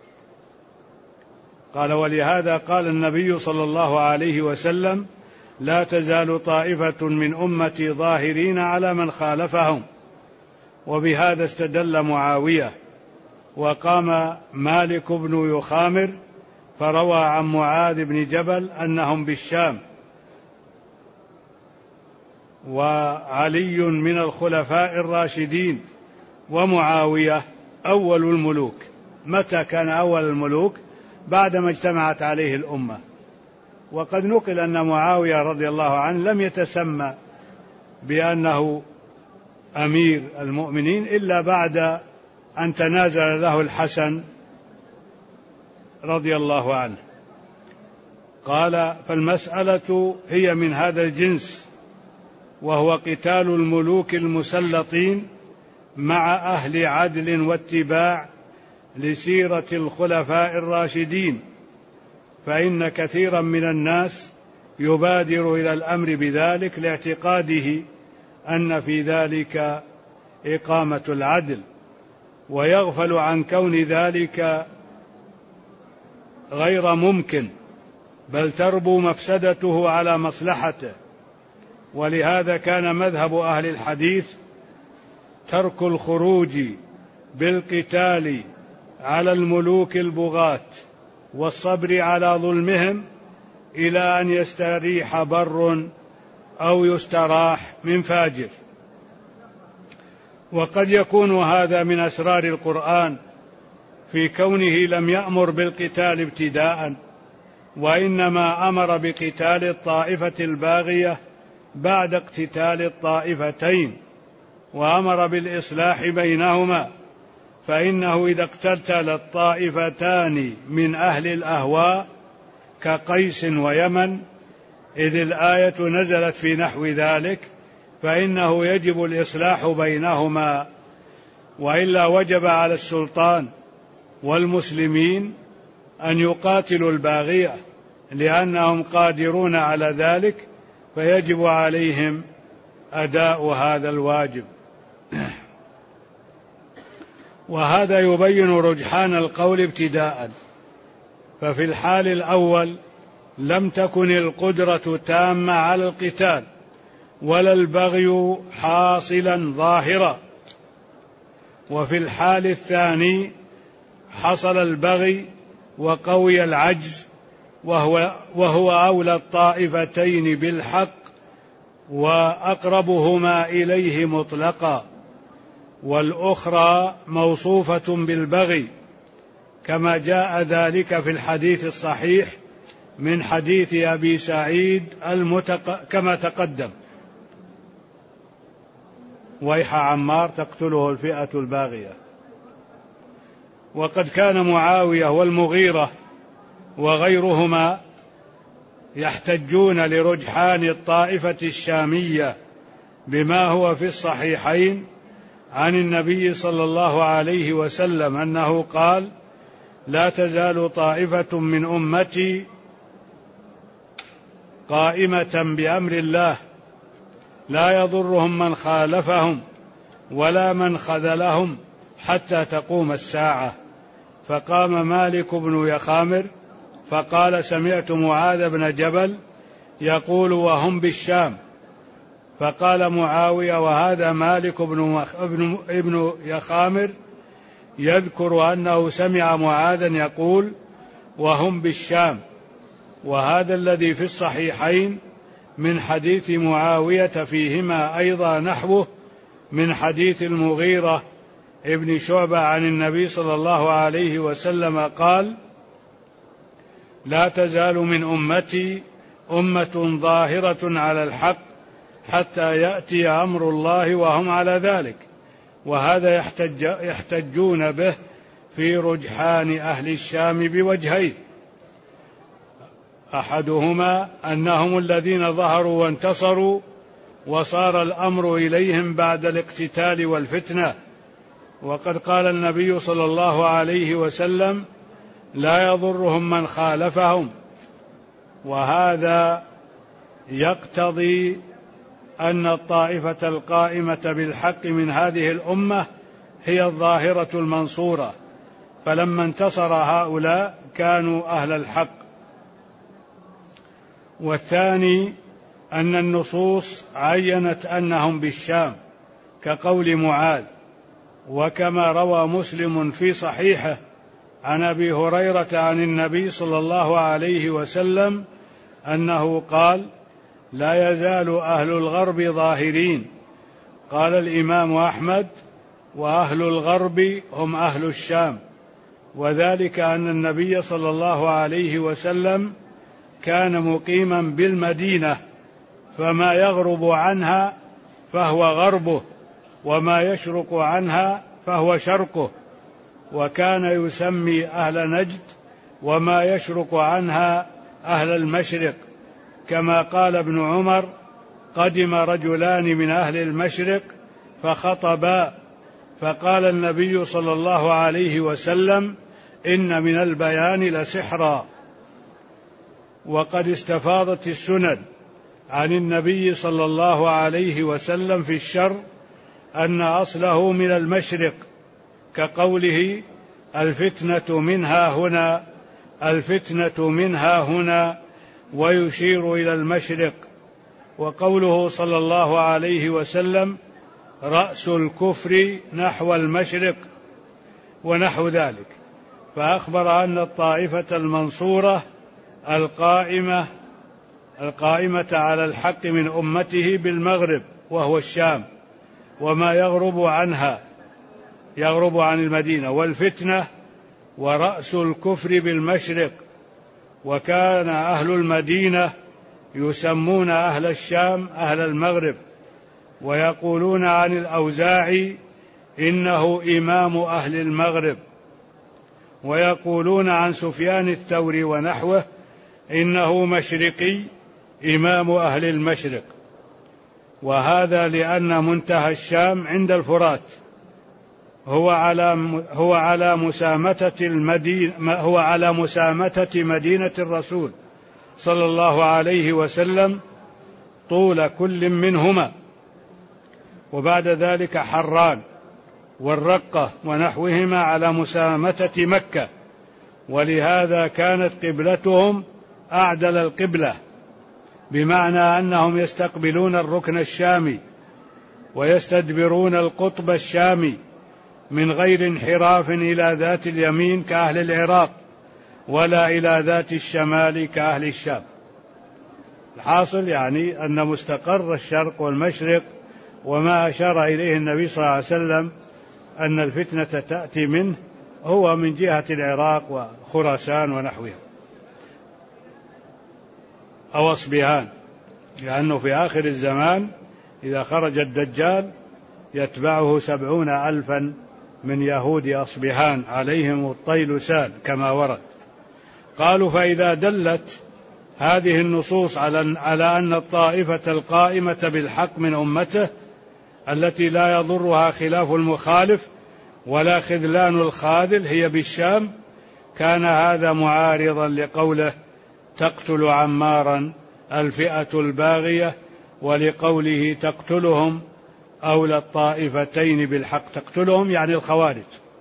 قال: ولهذا قال النبي صلى الله عليه وسلم: لا تزال طائفة من أمتي ظاهرين على من خالفهم. وبهذا استدل معاوية. وقام مالك بن يخامر فروى عن معاذ بن جبل أنهم بالشام، وعلي من الخلفاء الراشدين، ومعاوية أول الملوك. متى كان أول الملوك؟ بعدما اجتمعت عليه الأمة. وقد نقل أن معاوية رضي الله عنه لم يتسمى بأنه أمير المؤمنين إلا بعد أن تنازل له الحسن رضي الله عنه. قال: فالمسألة هي من هذا الجنس، وهو قتال الملوك المسلطين مع أهل عدل واتباع لسيرة الخلفاء الراشدين، فإن كثيرا من الناس يبادر إلى الأمر بذلك لاعتقاده أن في ذلك إقامة العدل، ويغفل عن كون ذلك غير ممكن، بل تربو مفسدته على مصلحته. ولهذا كان مذهب أهل الحديث ترك الخروج بالقتال على الملوك البغاة والصبر على ظلمهم إلى أن يستريح بر أو يستراح من فاجر. وقد يكون هذا من أسرار القرآن في كونه لم يأمر بالقتال ابتداء، وإنما أمر بقتال الطائفة الباغية بعد اقتتال الطائفتين، وأمر بالإصلاح بينهما، فإنه إذا اقتتل الطائفتان من أهل الأهواء كقيس ويمن، إذ الآية نزلت في نحو ذلك، فإنه يجب الإصلاح بينهما، وإلا وجب على السلطان والمسلمين أن يقاتلوا الباغية لأنهم قادرون على ذلك، فيجب عليهم أداء هذا الواجب. وهذا يبين رجحان القول ابتداء. ففي الحال الأول لم تكن القدرة تامة على القتال ولا البغي حاصلا ظاهرا، وفي الحال الثاني حصل البغي وقوي العجز، وهو أولى الطائفتين بالحق وأقربهما إليه مطلقا، والأخرى موصوفة بالبغي كما جاء ذلك في الحديث الصحيح من حديث أبي سعيد كما تقدم: ويح عمار تقتله الفئة الباغية. وقد كان معاوية والمغيرة وغيرهما يحتجون لرجحان الطائفة الشامية بما هو في الصحيحين عن النبي صلى الله عليه وسلم أنه قال: لا تزال طائفة من أمتي قائمة بأمر الله لا يضرهم من خالفهم ولا من خذلهم حتى تقوم الساعة. فقام مالك بن يخامر فقال: سمعت معاذ بن جبل يقول وهم بالشام. فقال معاوية: وهذا مالك ابن يخامر يذكر أنه سمع معاذا يقول وهم بالشام، وهذا الذي في الصحيحين من حديث معاوية فيهما أيضا نحوه من حديث المغيرة ابن شعبة عن النبي صلى الله عليه وسلم قال: لا تزال من أمتي أمة ظاهرة على الحق حتى يأتي أمر الله وهم على ذلك. وهذا يحتجون به في رجحان أهل الشام بوجهين: أحدهما أنهم الذين ظهروا وانتصروا وصار الأمر إليهم بعد الاقتتال والفتنة، وقد قال النبي صلى الله عليه وسلم: لا يضرهم من خالفهم. وهذا يقتضي أن الطائفة القائمة بالحق من هذه الأمة هي الظاهرة المنصورة، فلما انتصر هؤلاء كانوا أهل الحق. والثاني أن النصوص عينت أنهم بالشام كقول معاذ، وكما روى مسلم في صحيحه عن أبي هريرة عن النبي صلى الله عليه وسلم أنه قال: لا يزال أهل الغرب ظاهرين. قال الإمام أحمد: وأهل الغرب هم أهل الشام. وذلك أن النبي صلى الله عليه وسلم كان مقيما بالمدينة، فما يغرب عنها فهو غربه، وما يشرق عنها فهو شرقه. وكان يسمي أهل نجد وما يشرق عنها أهل المشرق، كما قال ابن عمر: قدم رجلان من أهل المشرق فخطبا، فقال النبي صلى الله عليه وسلم: إن من البيان لسحرا. وقد استفاضت السنن عن النبي صلى الله عليه وسلم في الشر أن أصله من المشرق، كقوله: الفتنة منها هنا، الفتنة منها هنا، ويشير إلى المشرق. وقوله صلى الله عليه وسلم رأس الكفر نحو المشرق ونحو ذلك، فأخبر أن الطائفة المنصورة القائمة على الحق من أمته بالمغرب وهو الشام وما يغرب عن المدينة، والفتنة ورأس الكفر بالمشرق. وكان أهل المدينة يسمون أهل الشام أهل المغرب، ويقولون عن الأوزاعي إنه إمام أهل المغرب، ويقولون عن سفيان الثوري ونحوه إنه مشرقي إمام أهل المشرق. وهذا لأن منتهى الشام عند الفرات هو على مسامتة مدينة الرسول صلى الله عليه وسلم طول كل منهما، وبعد ذلك حران والرقة ونحوهما على مسامتة مكة، ولهذا كانت قبلتهم أعدل القبلة، بمعنى أنهم يستقبلون الركن الشامي ويستدبرون القطب الشامي من غير انحراف إلى ذات اليمين كأهل العراق ولا إلى ذات الشمال كأهل الشام. الحاصل يعني أن مستقر الشرق والمشرق وما أشار إليه النبي صلى الله عليه وسلم أن الفتنة تأتي منه هو من جهة العراق وخراسان ونحوها أو أصبهان، لأنه في آخر الزمان إذا خرج الدجال يتبعه 70,000 من يهود أصبهان عليهم الطيلسان كما ورد. قالوا فإذا دلت هذه النصوص على أن الطائفة القائمة بالحق من أمته التي لا يضرها خلاف المخالف ولا خذلان الخاذل هي بالشام، كان هذا معارضا لقوله تقتل عمارا الفئة الباغية، ولقوله تقتلهم أولى الطائفتين بالحق، تقتلهم يعني الخوارج.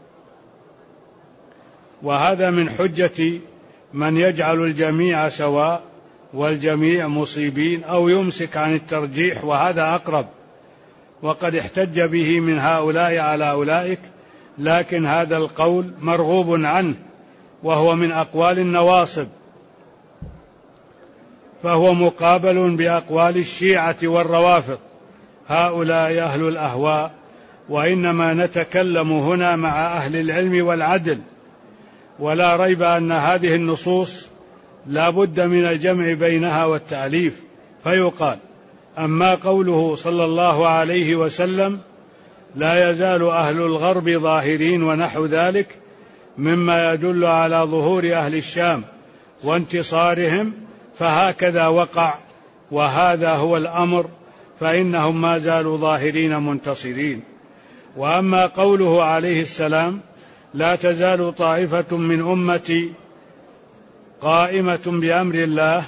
وهذا من حجة من يجعل الجميع سواء والجميع مصيبين أو يمسك عن الترجيح، وهذا أقرب، وقد احتج به من هؤلاء على أولئك، لكن هذا القول مرغوب عنه وهو من أقوال النواصب، فهو مقابل بأقوال الشيعة والروافض، هؤلاء أهل الأهواء، وإنما نتكلم هنا مع أهل العلم والعدل. ولا ريب أن هذه النصوص لا بد من الجمع بينها والتأليف، فيقال أما قوله صلى الله عليه وسلم لا يزال أهل الغرب ظاهرين ونحو ذلك مما يدل على ظهور أهل الشام وانتصارهم، فهكذا وقع، وهذا هو الأمر، فإنهم ما زالوا ظاهرين منتصرين. وأما قوله عليه السلام لا تزال طائفة من أمتي قائمة بأمر الله،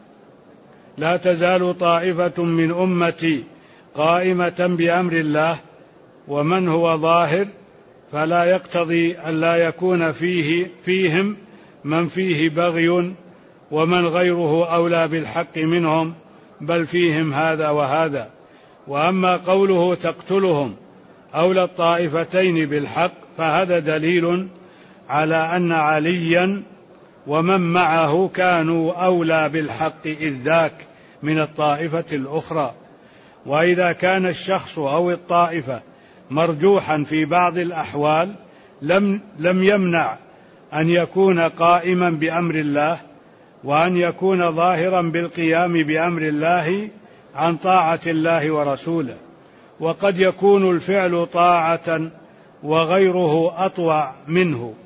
لا تزال طائفة من أمتي قائمة بأمر الله، ومن هو ظاهر فلا يقتضي أن لا يكون فيهم من فيه بغي ومن غيره أولى بالحق منهم، بل فيهم هذا وهذا. وأما قوله تقتلهم أولى الطائفتين بالحق، فهذا دليل على أن عليا ومن معه كانوا أولى بالحق إذ ذاك من الطائفة الأخرى. وإذا كان الشخص أو الطائفة مرجوحا في بعض الأحوال لم يمنع أن يكون قائما بأمر الله، وأن يكون ظاهرا بالقيام بأمر الله عن طاعة الله ورسوله. وقد يكون الفعل طاعة وغيره أطوع منه.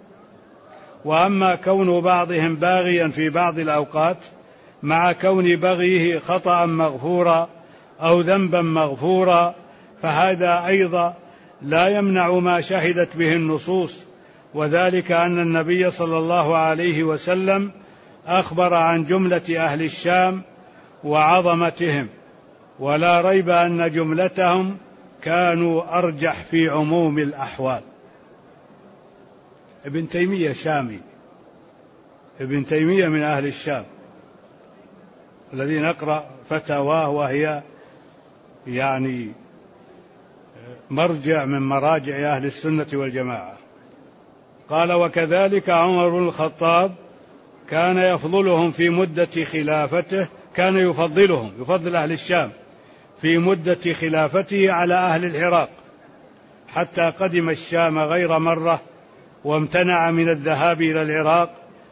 وأما كون بعضهم باغيا في بعض الأوقات مع كون بغيه خطأ مغفورا أو ذنبا مغفورا، فهذا أيضا لا يمنع ما شهدت به النصوص، وذلك أن النبي صلى الله عليه وسلم أخبر عن جملة أهل الشام وعظمتهم، ولا ريب أن جملتهم كانوا أرجح في عموم الأحوال. ابن تيمية شامي، ابن تيمية من أهل الشام، الذي نقرأ فتاواه، وهي يعني مرجع من مراجع أهل السنة والجماعة. قال: وكذلك عمر بن الخطاب كان يفضلهم في مدة خلافته، كان يفضل أهل الشام في مدة خلافته على أهل العراق، حتى قدم الشام غير مرة وامتنع من الذهاب إلى العراق،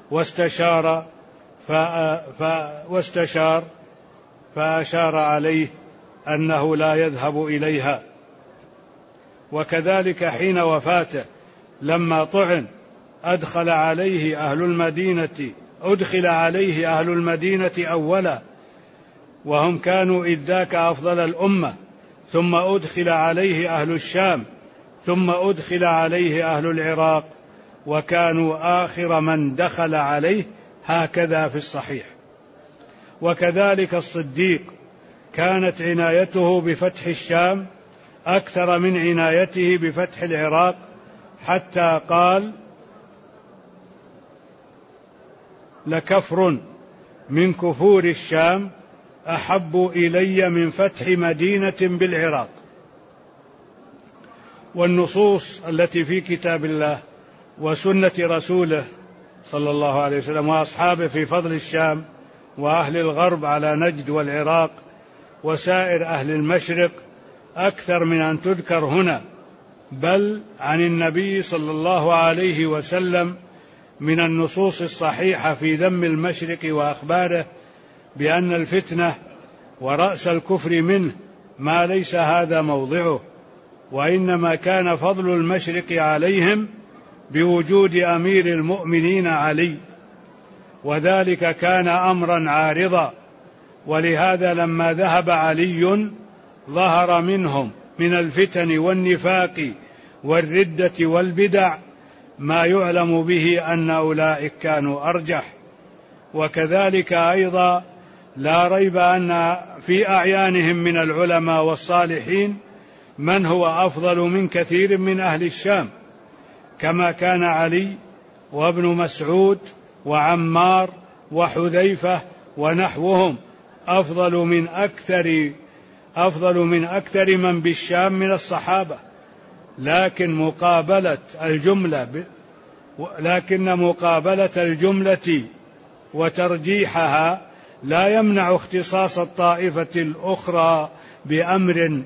واستشار فأشار عليه أنه لا يذهب إليها. وكذلك حين وفاته لما طعن أدخل عليه أهل المدينة أولا، وهم كانوا إذ ذاك أفضل الأمة، ثم أدخل عليه أهل الشام، ثم أدخل عليه أهل العراق، وكانوا آخر من دخل عليه، هكذا في الصحيح. وكذلك الصديق كانت عنايته بفتح الشام أكثر من عنايته بفتح العراق، حتى قال: لكفر من كفور الشام أحب إلي من فتح مدينة بالعراق. والنصوص التي في كتاب الله وسنة رسوله صلى الله عليه وسلم وأصحابه في فضل الشام وأهل الغرب على نجد والعراق وسائر أهل المشرق أكثر من أن تذكر هنا، بل عن النبي صلى الله عليه وسلم من النصوص الصحيحة في ذم المشرق وأخباره بأن الفتنة ورأس الكفر منه ما ليس هذا موضعه، وإنما كان فضل المشرق عليهم بوجود أمير المؤمنين علي، وذلك كان أمرا عارضا. ولهذا لما ذهب علي ظهر منهم من الفتن والنفاق والردة والبدع ما يعلم به أن أولئك كانوا أرجح. وكذلك أيضا لا ريب أن في أعيانهم من العلماء والصالحين من هو أفضل من كثير من أهل الشام، كما كان علي وابن مسعود وعمار وحذيفة ونحوهم أفضل من أكثر من بالشام من الصحابة. لكن مقابلة الجملة وترجيحها لا يمنع اختصاص الطائفة الأخرى بأمر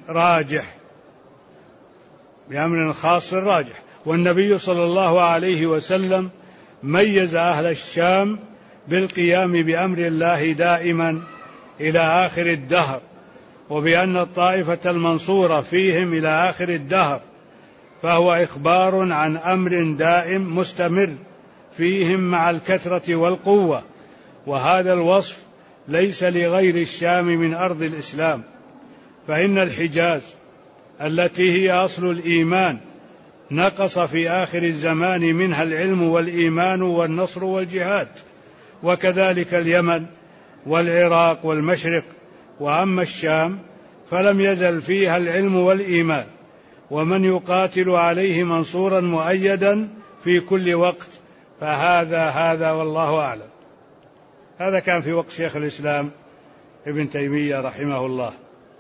خاص راجح. والنبي صلى الله عليه وسلم ميز أهل الشام بالقيام بأمر الله دائما إلى آخر الدهر، وبأن الطائفة المنصورة فيهم إلى آخر الدهر، فهو إخبار عن أمر دائم مستمر فيهم مع الكثرة والقوة. وهذا الوصف ليس لغير الشام من أرض الإسلام، فإن الحجاز التي هي أصل الإيمان نقص في آخر الزمان منها العلم والإيمان والنصر والجهاد، وكذلك اليمن والعراق والمشرق. وأما الشام فلم يزل فيها العلم والإيمان، ومن يقاتل عليه منصورا مؤيدا في كل وقت. هذا والله أعلم. هذا كان في وقت شيخ الإسلام ابن تيمية رحمه الله،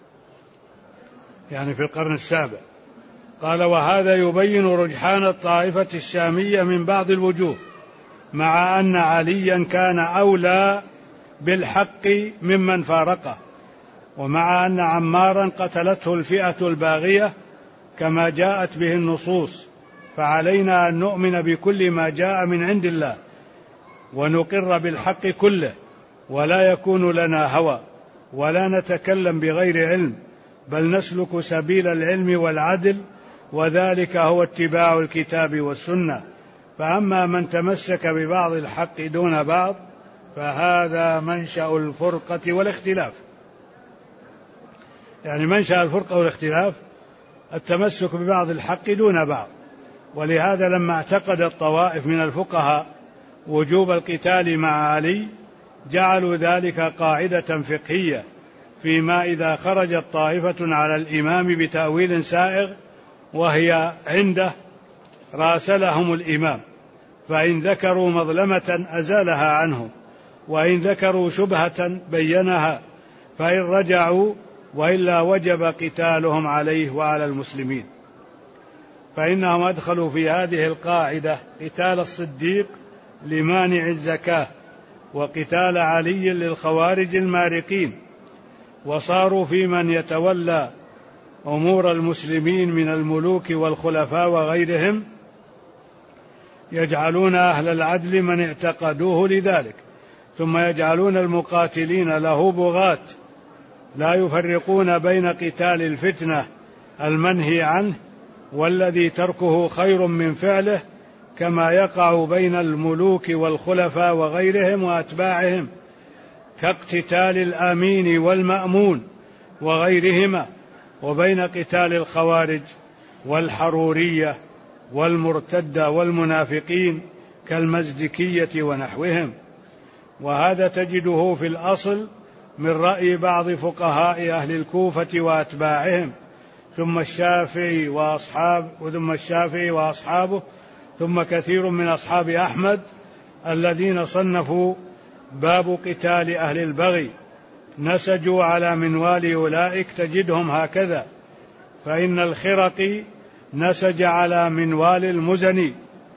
يعني في القرن السابع. قال: وهذا يبين رجحان الطائفة الشامية من بعض الوجوه، مع أن عليا كان أولى بالحق ممن فارقه، ومع أن عمارا قتلته الفئة الباغية كما جاءت به النصوص. فعلينا أن نؤمن بكل ما جاء من عند الله ونقر بالحق كله، ولا يكون لنا هوى، ولا نتكلم بغير علم، بل نسلك سبيل العلم والعدل، وذلك هو اتباع الكتاب والسنة. فأما من تمسك ببعض الحق دون بعض فهذا منشأ الفرقة والاختلاف. يعني منشأ الفرقة والاختلاف التمسك ببعض الحق دون بعض. ولهذا لما اعتقد الطوائف من الفقهاء وجوب القتال مع علي جعلوا ذلك قاعدة فقهية فيما إذا خرجت طائفة على الإمام بتأويل سائغ وهي عنده راسلهم الإمام، فإن ذكروا مظلمة أزالها عنه، وإن ذكروا شبهة بينها فإن رجعوا، وإلا وجب قتالهم عليه وعلى المسلمين. فإنهم أدخلوا في هذه القاعدة قتال الصديق لمانع الزكاة، وقتال علي للخوارج المارقين، وصاروا في من يتولى أمور المسلمين من الملوك والخلفاء وغيرهم يجعلون أهل العدل من اعتقدوه لذلك، ثم يجعلون المقاتلين له بغاة لا يفرقون بين قتال الفتنة المنهي عنه والذي تركه خير من فعله، كما يقع بين الملوك والخلفاء وغيرهم وأتباعهم، كاقتتال الأمين والمأمون وغيرهما، وبين قتال الخوارج والحرورية والمرتدة والمنافقين كالمزدكية ونحوهم. وهذا تجده في الأصل من رأي بعض فقهاء أهل الكوفة وأتباعهم، ثم الشافعي وأصحابه، ثم كثير من أصحاب أحمد الذين صنفوا باب قتال أهل البغي نسجوا على منوال أولئك، تجدهم هكذا. فإن الخرقي نسج على منوال المزني،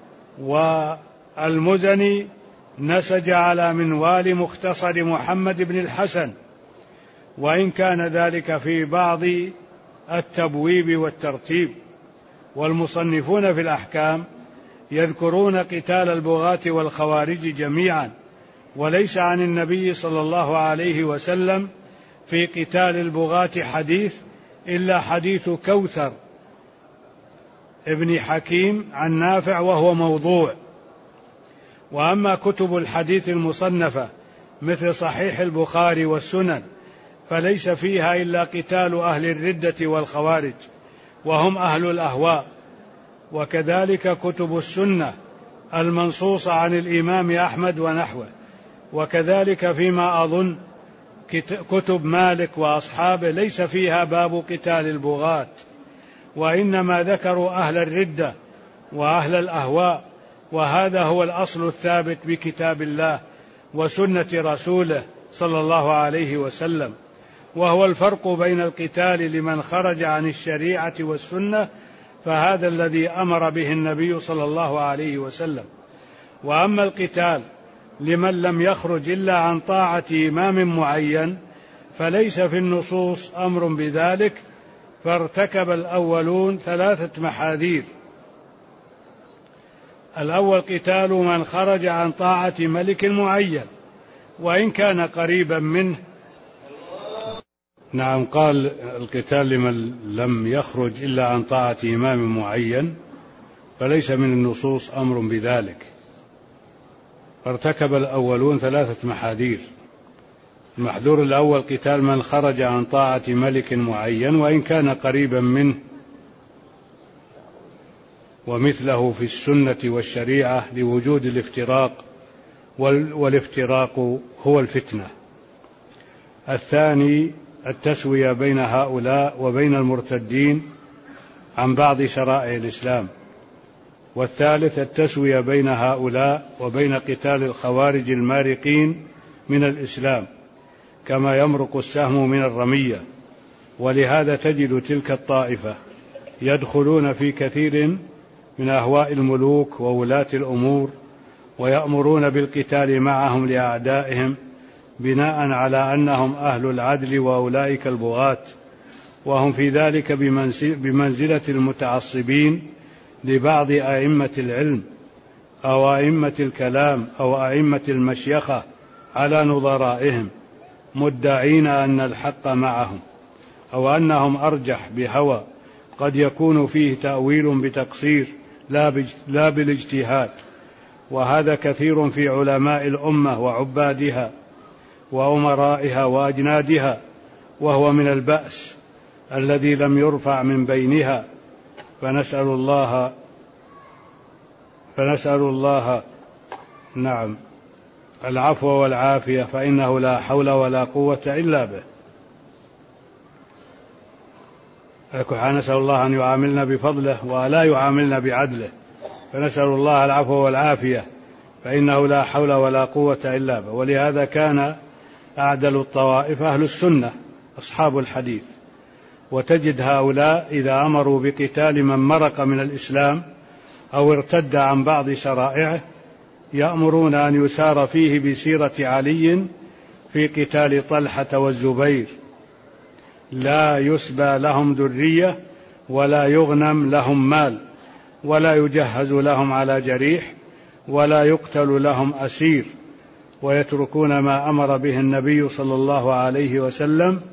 والمزني نسج على منوال مختصر محمد بن الحسن، وإن كان ذلك في بعض التبويب والترتيب. والمصنفون في الأحكام يذكرون قتال البغاة والخوارج جميعا، وليس عن النبي صلى الله عليه وسلم في قتال البغاة حديث إلا حديث كوثر ابن حكيم عن نافع، وهو موضوع. وأما كتب الحديث المصنفة مثل صحيح البخاري والسنن فليس فيها إلا قتال أهل الردة والخوارج، وهم أهل الأهواء. وكذلك كتب السنة المنصوصة عن الإمام أحمد ونحوه، وكذلك فيما أظن كتب مالك وأصحابه ليس فيها باب قتال البغاة، وإنما ذكروا أهل الردة وأهل الأهواء. وهذا هو الأصل الثابت بكتاب الله وسنة رسوله صلى الله عليه وسلم، وهو الفرق بين القتال لمن خرج عن الشريعة والسنة، فهذا الذي أمر به النبي صلى الله عليه وسلم. وأما القتال لمن لم يخرج إلا عن طاعة إمام معين فليس في النصوص أمر بذلك، فارتكب الأولون 3 محاذير. الأول قتال من خرج عن طاعة ملك معين وإن كان قريبا منه. نعم، قال القتال لمن لم يخرج إلا عن طاعة إمام معين فليس من النصوص أمر بذلك، فارتكب الأولون 3 محاذير. المحذور الأول قتال من خرج عن طاعة ملك معين وإن كان قريبا منه، ومثله في السنة والشريعة لوجود الافتراق، والافتراق هو الفتنة. الثاني التسوية بين هؤلاء وبين المرتدين عن بعض شرائع الإسلام. والثالث التسوية بين هؤلاء وبين قتال الخوارج المارقين من الإسلام كما يمرق السهم من الرمية. ولهذا تجد تلك الطائفة يدخلون في كثير من أهواء الملوك وولاة الأمور، ويأمرون بالقتال معهم لأعدائهم بناء على أنهم أهل العدل وأولئك البغاة، وهم في ذلك بمنزلة المتعصبين لبعض أئمة العلم أو أئمة الكلام أو أئمة المشيخة على نظرائهم، مدعين أن الحق معهم، أو أنهم أرجح بهوى قد يكون فيه تأويل بتقصير لا بالاجتهاد. وهذا كثير في علماء الأمة وعبادها وأمرائها وأجنادها، وهو من البأس الذي لم يرفع من بينها. فنسأل الله نعم العفو والعافية، فإنه لا حول ولا قوة إلا به. نسأل الله أن يعاملنا بفضله ولا يعاملنا بعدله، فنسأل الله العفو والعافية فإنه لا حول ولا قوة إلا به. ولهذا كان أعدل الطوائف أهل السنة أصحاب الحديث، وتجد هؤلاء إذا أمروا بقتال من مرق من الإسلام أو ارتد عن بعض شرائعه يأمرون أن يسار فيه بسيرة علي في قتال طلحة والزبير، لا يسبى لهم ذرية ولا يغنم لهم مال ولا يجهز لهم على جريح ولا يقتل لهم أسير، ويتركون ما أمر به النبي صلى الله عليه وسلم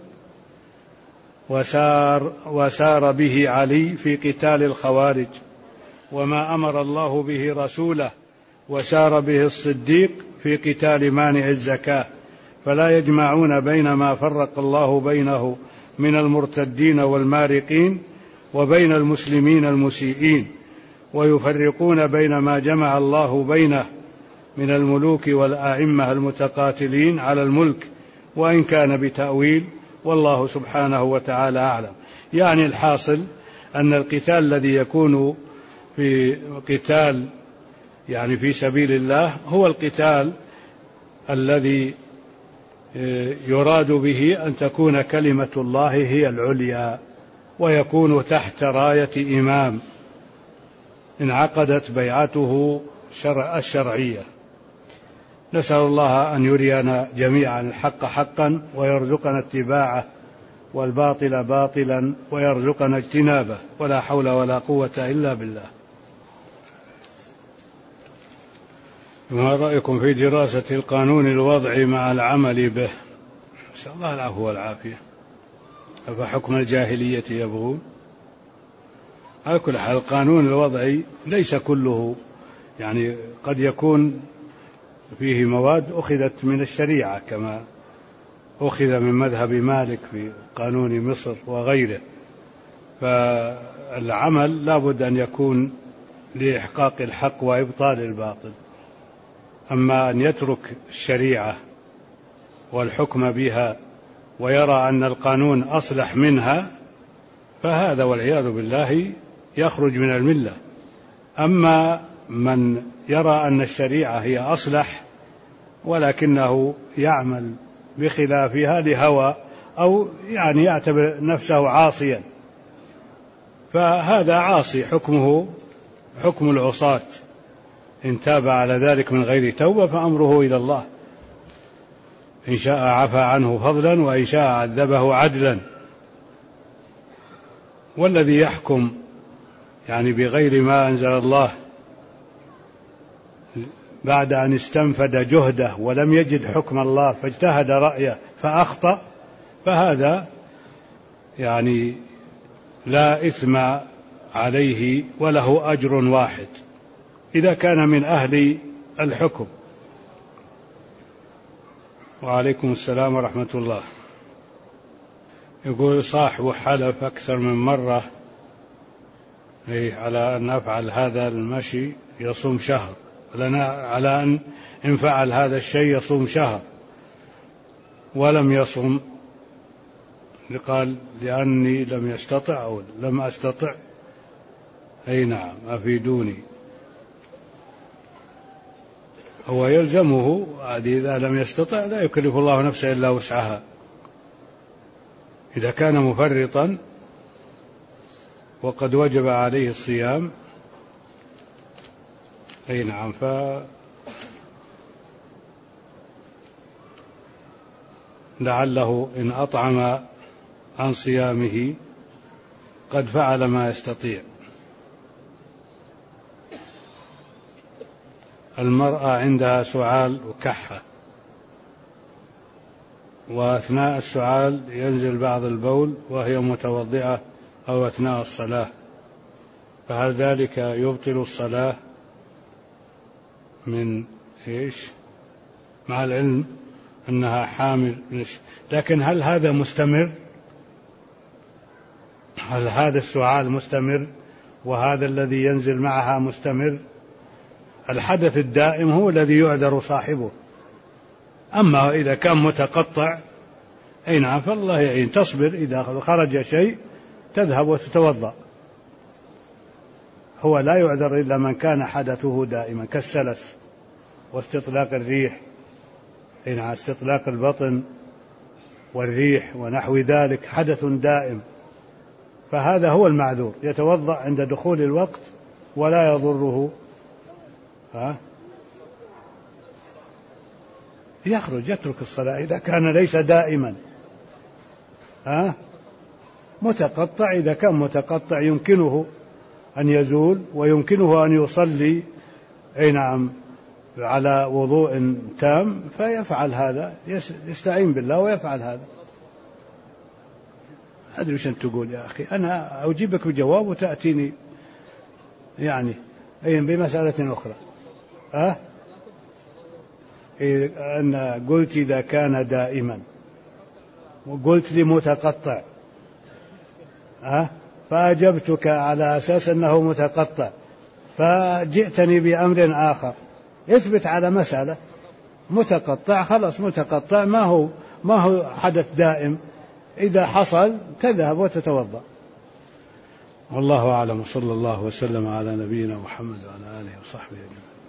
وسار به علي في قتال الخوارج، وما أمر الله به رسوله وسار به الصديق في قتال مانع الزكاة، فلا يجمعون بين ما فرق الله بينه من المرتدين والمارقين وبين المسلمين المسيئين، ويفرقون بين ما جمع الله بينه من الملوك والأئمة المتقاتلين على الملك وإن كان بتأويل، والله سبحانه وتعالى أعلم. يعني الحاصل أن القتال الذي يكون في قتال يعني في سبيل الله هو القتال الذي يراد به أن تكون كلمة الله هي العليا، ويكون تحت راية إمام انعقدت بيعته الشرعية. نسأل الله أن يرينا جميعا الحق حقا ويرزقنا اتباعه والباطل باطلا ويرزقنا اجتنابه، ولا حول ولا قوة إلا بالله. ما رأيكم في دراسة القانون الوضعي مع العمل به؟ نسأل الله العفو والعافية. أفحكم الجاهلية يبغون؟ على كل حال القانون الوضعي ليس كله، يعني قد يكون فيه مواد أخذت من الشريعة كما أخذ من مذهب مالك في قانون مصر وغيره، فالعمل لا بد أن يكون لإحقاق الحق وإبطال الباطل. أما أن يترك الشريعة والحكم بها ويرى أن القانون أصلح منها فهذا والعياذ بالله يخرج من الملة. أما من يرى أن الشريعة هي أصلح ولكنه يعمل بخلافها لهوى أو يعني يعتبر نفسه عاصيا فهذا عاصي، حكمه حكم العصاة، إن تاب على ذلك من غير توبة فأمره إلى الله، إن شاء عفى عنه فضلا وإن شاء عذبه عدلا. والذي يحكم يعني بغير ما أنزل الله بعد أن استنفد جهده ولم يجد حكم الله فاجتهد رأيه فأخطأ، فهذا يعني لا إثم عليه وله أجر واحد إذا كان من أهل الحكم. وعليكم السلام ورحمة الله. يقول صاحب حلف أكثر من مرة على أن نفعل هذا المشي يصوم شهر، لنا على أن فعل هذا الشيء يصوم شهر ولم يصوم، قال لأني لم يستطع أو لم أستطع. أي نعم، أفيدوني. هو يلزمه إذا لم يستطع لا يكلف الله نفسا إلا وسعها. إذا كان مفرطا وقد وجب عليه الصيام أي نعم فلعله إن أطعم عن صيامه قد فعل ما يستطيع. المرأة عندها سعال وكحة وأثناء السعال ينزل بعض البول وهي متوضئة أو أثناء الصلاة، فهل ذلك يبطل الصلاة من إيش؟ مع العلم أنها حامل، لكن هل هذا مستمر؟ هل هذا السعال مستمر وهذا الذي ينزل معها مستمر؟ الحدث الدائم هو الذي يعذر صاحبه، أما إذا كان متقطع أي نعم فالله يعين، تصبر، إذا خرج شيء تذهب وتتوضأ. هو لا يعذر إلا من كان حدثه دائما كالسلس واستطلاق الريح، استطلاق البطن والريح ونحو ذلك حدث دائم، فهذا هو المعذور، يتوضأ عند دخول الوقت ولا يضره يخرج يترك الصلاة إذا كان ليس دائما، متقطع، إذا كان متقطع يمكنه أن يزول ويمكنه أن يصلي على وضوء تام فيفعل هذا، يستعين بالله ويفعل هذا. أدري وش أنت تقول يا أخي، أنا أجيبك بجواب وتأتيني بمسألة أخرى. أنا قلت إذا كان دائما، وقلت لي متقطع، فأجبتك على أساس أنه متقطع، فجئتني بأمر آخر. اثبت على مسألة متقطع، خلاص متقطع، ما هو حدث دائم، إذا حصل تذهب وتتوضأ. والله أعلم، صلى الله وسلم على نبينا محمد وعلى آله وصحبه أجمعين.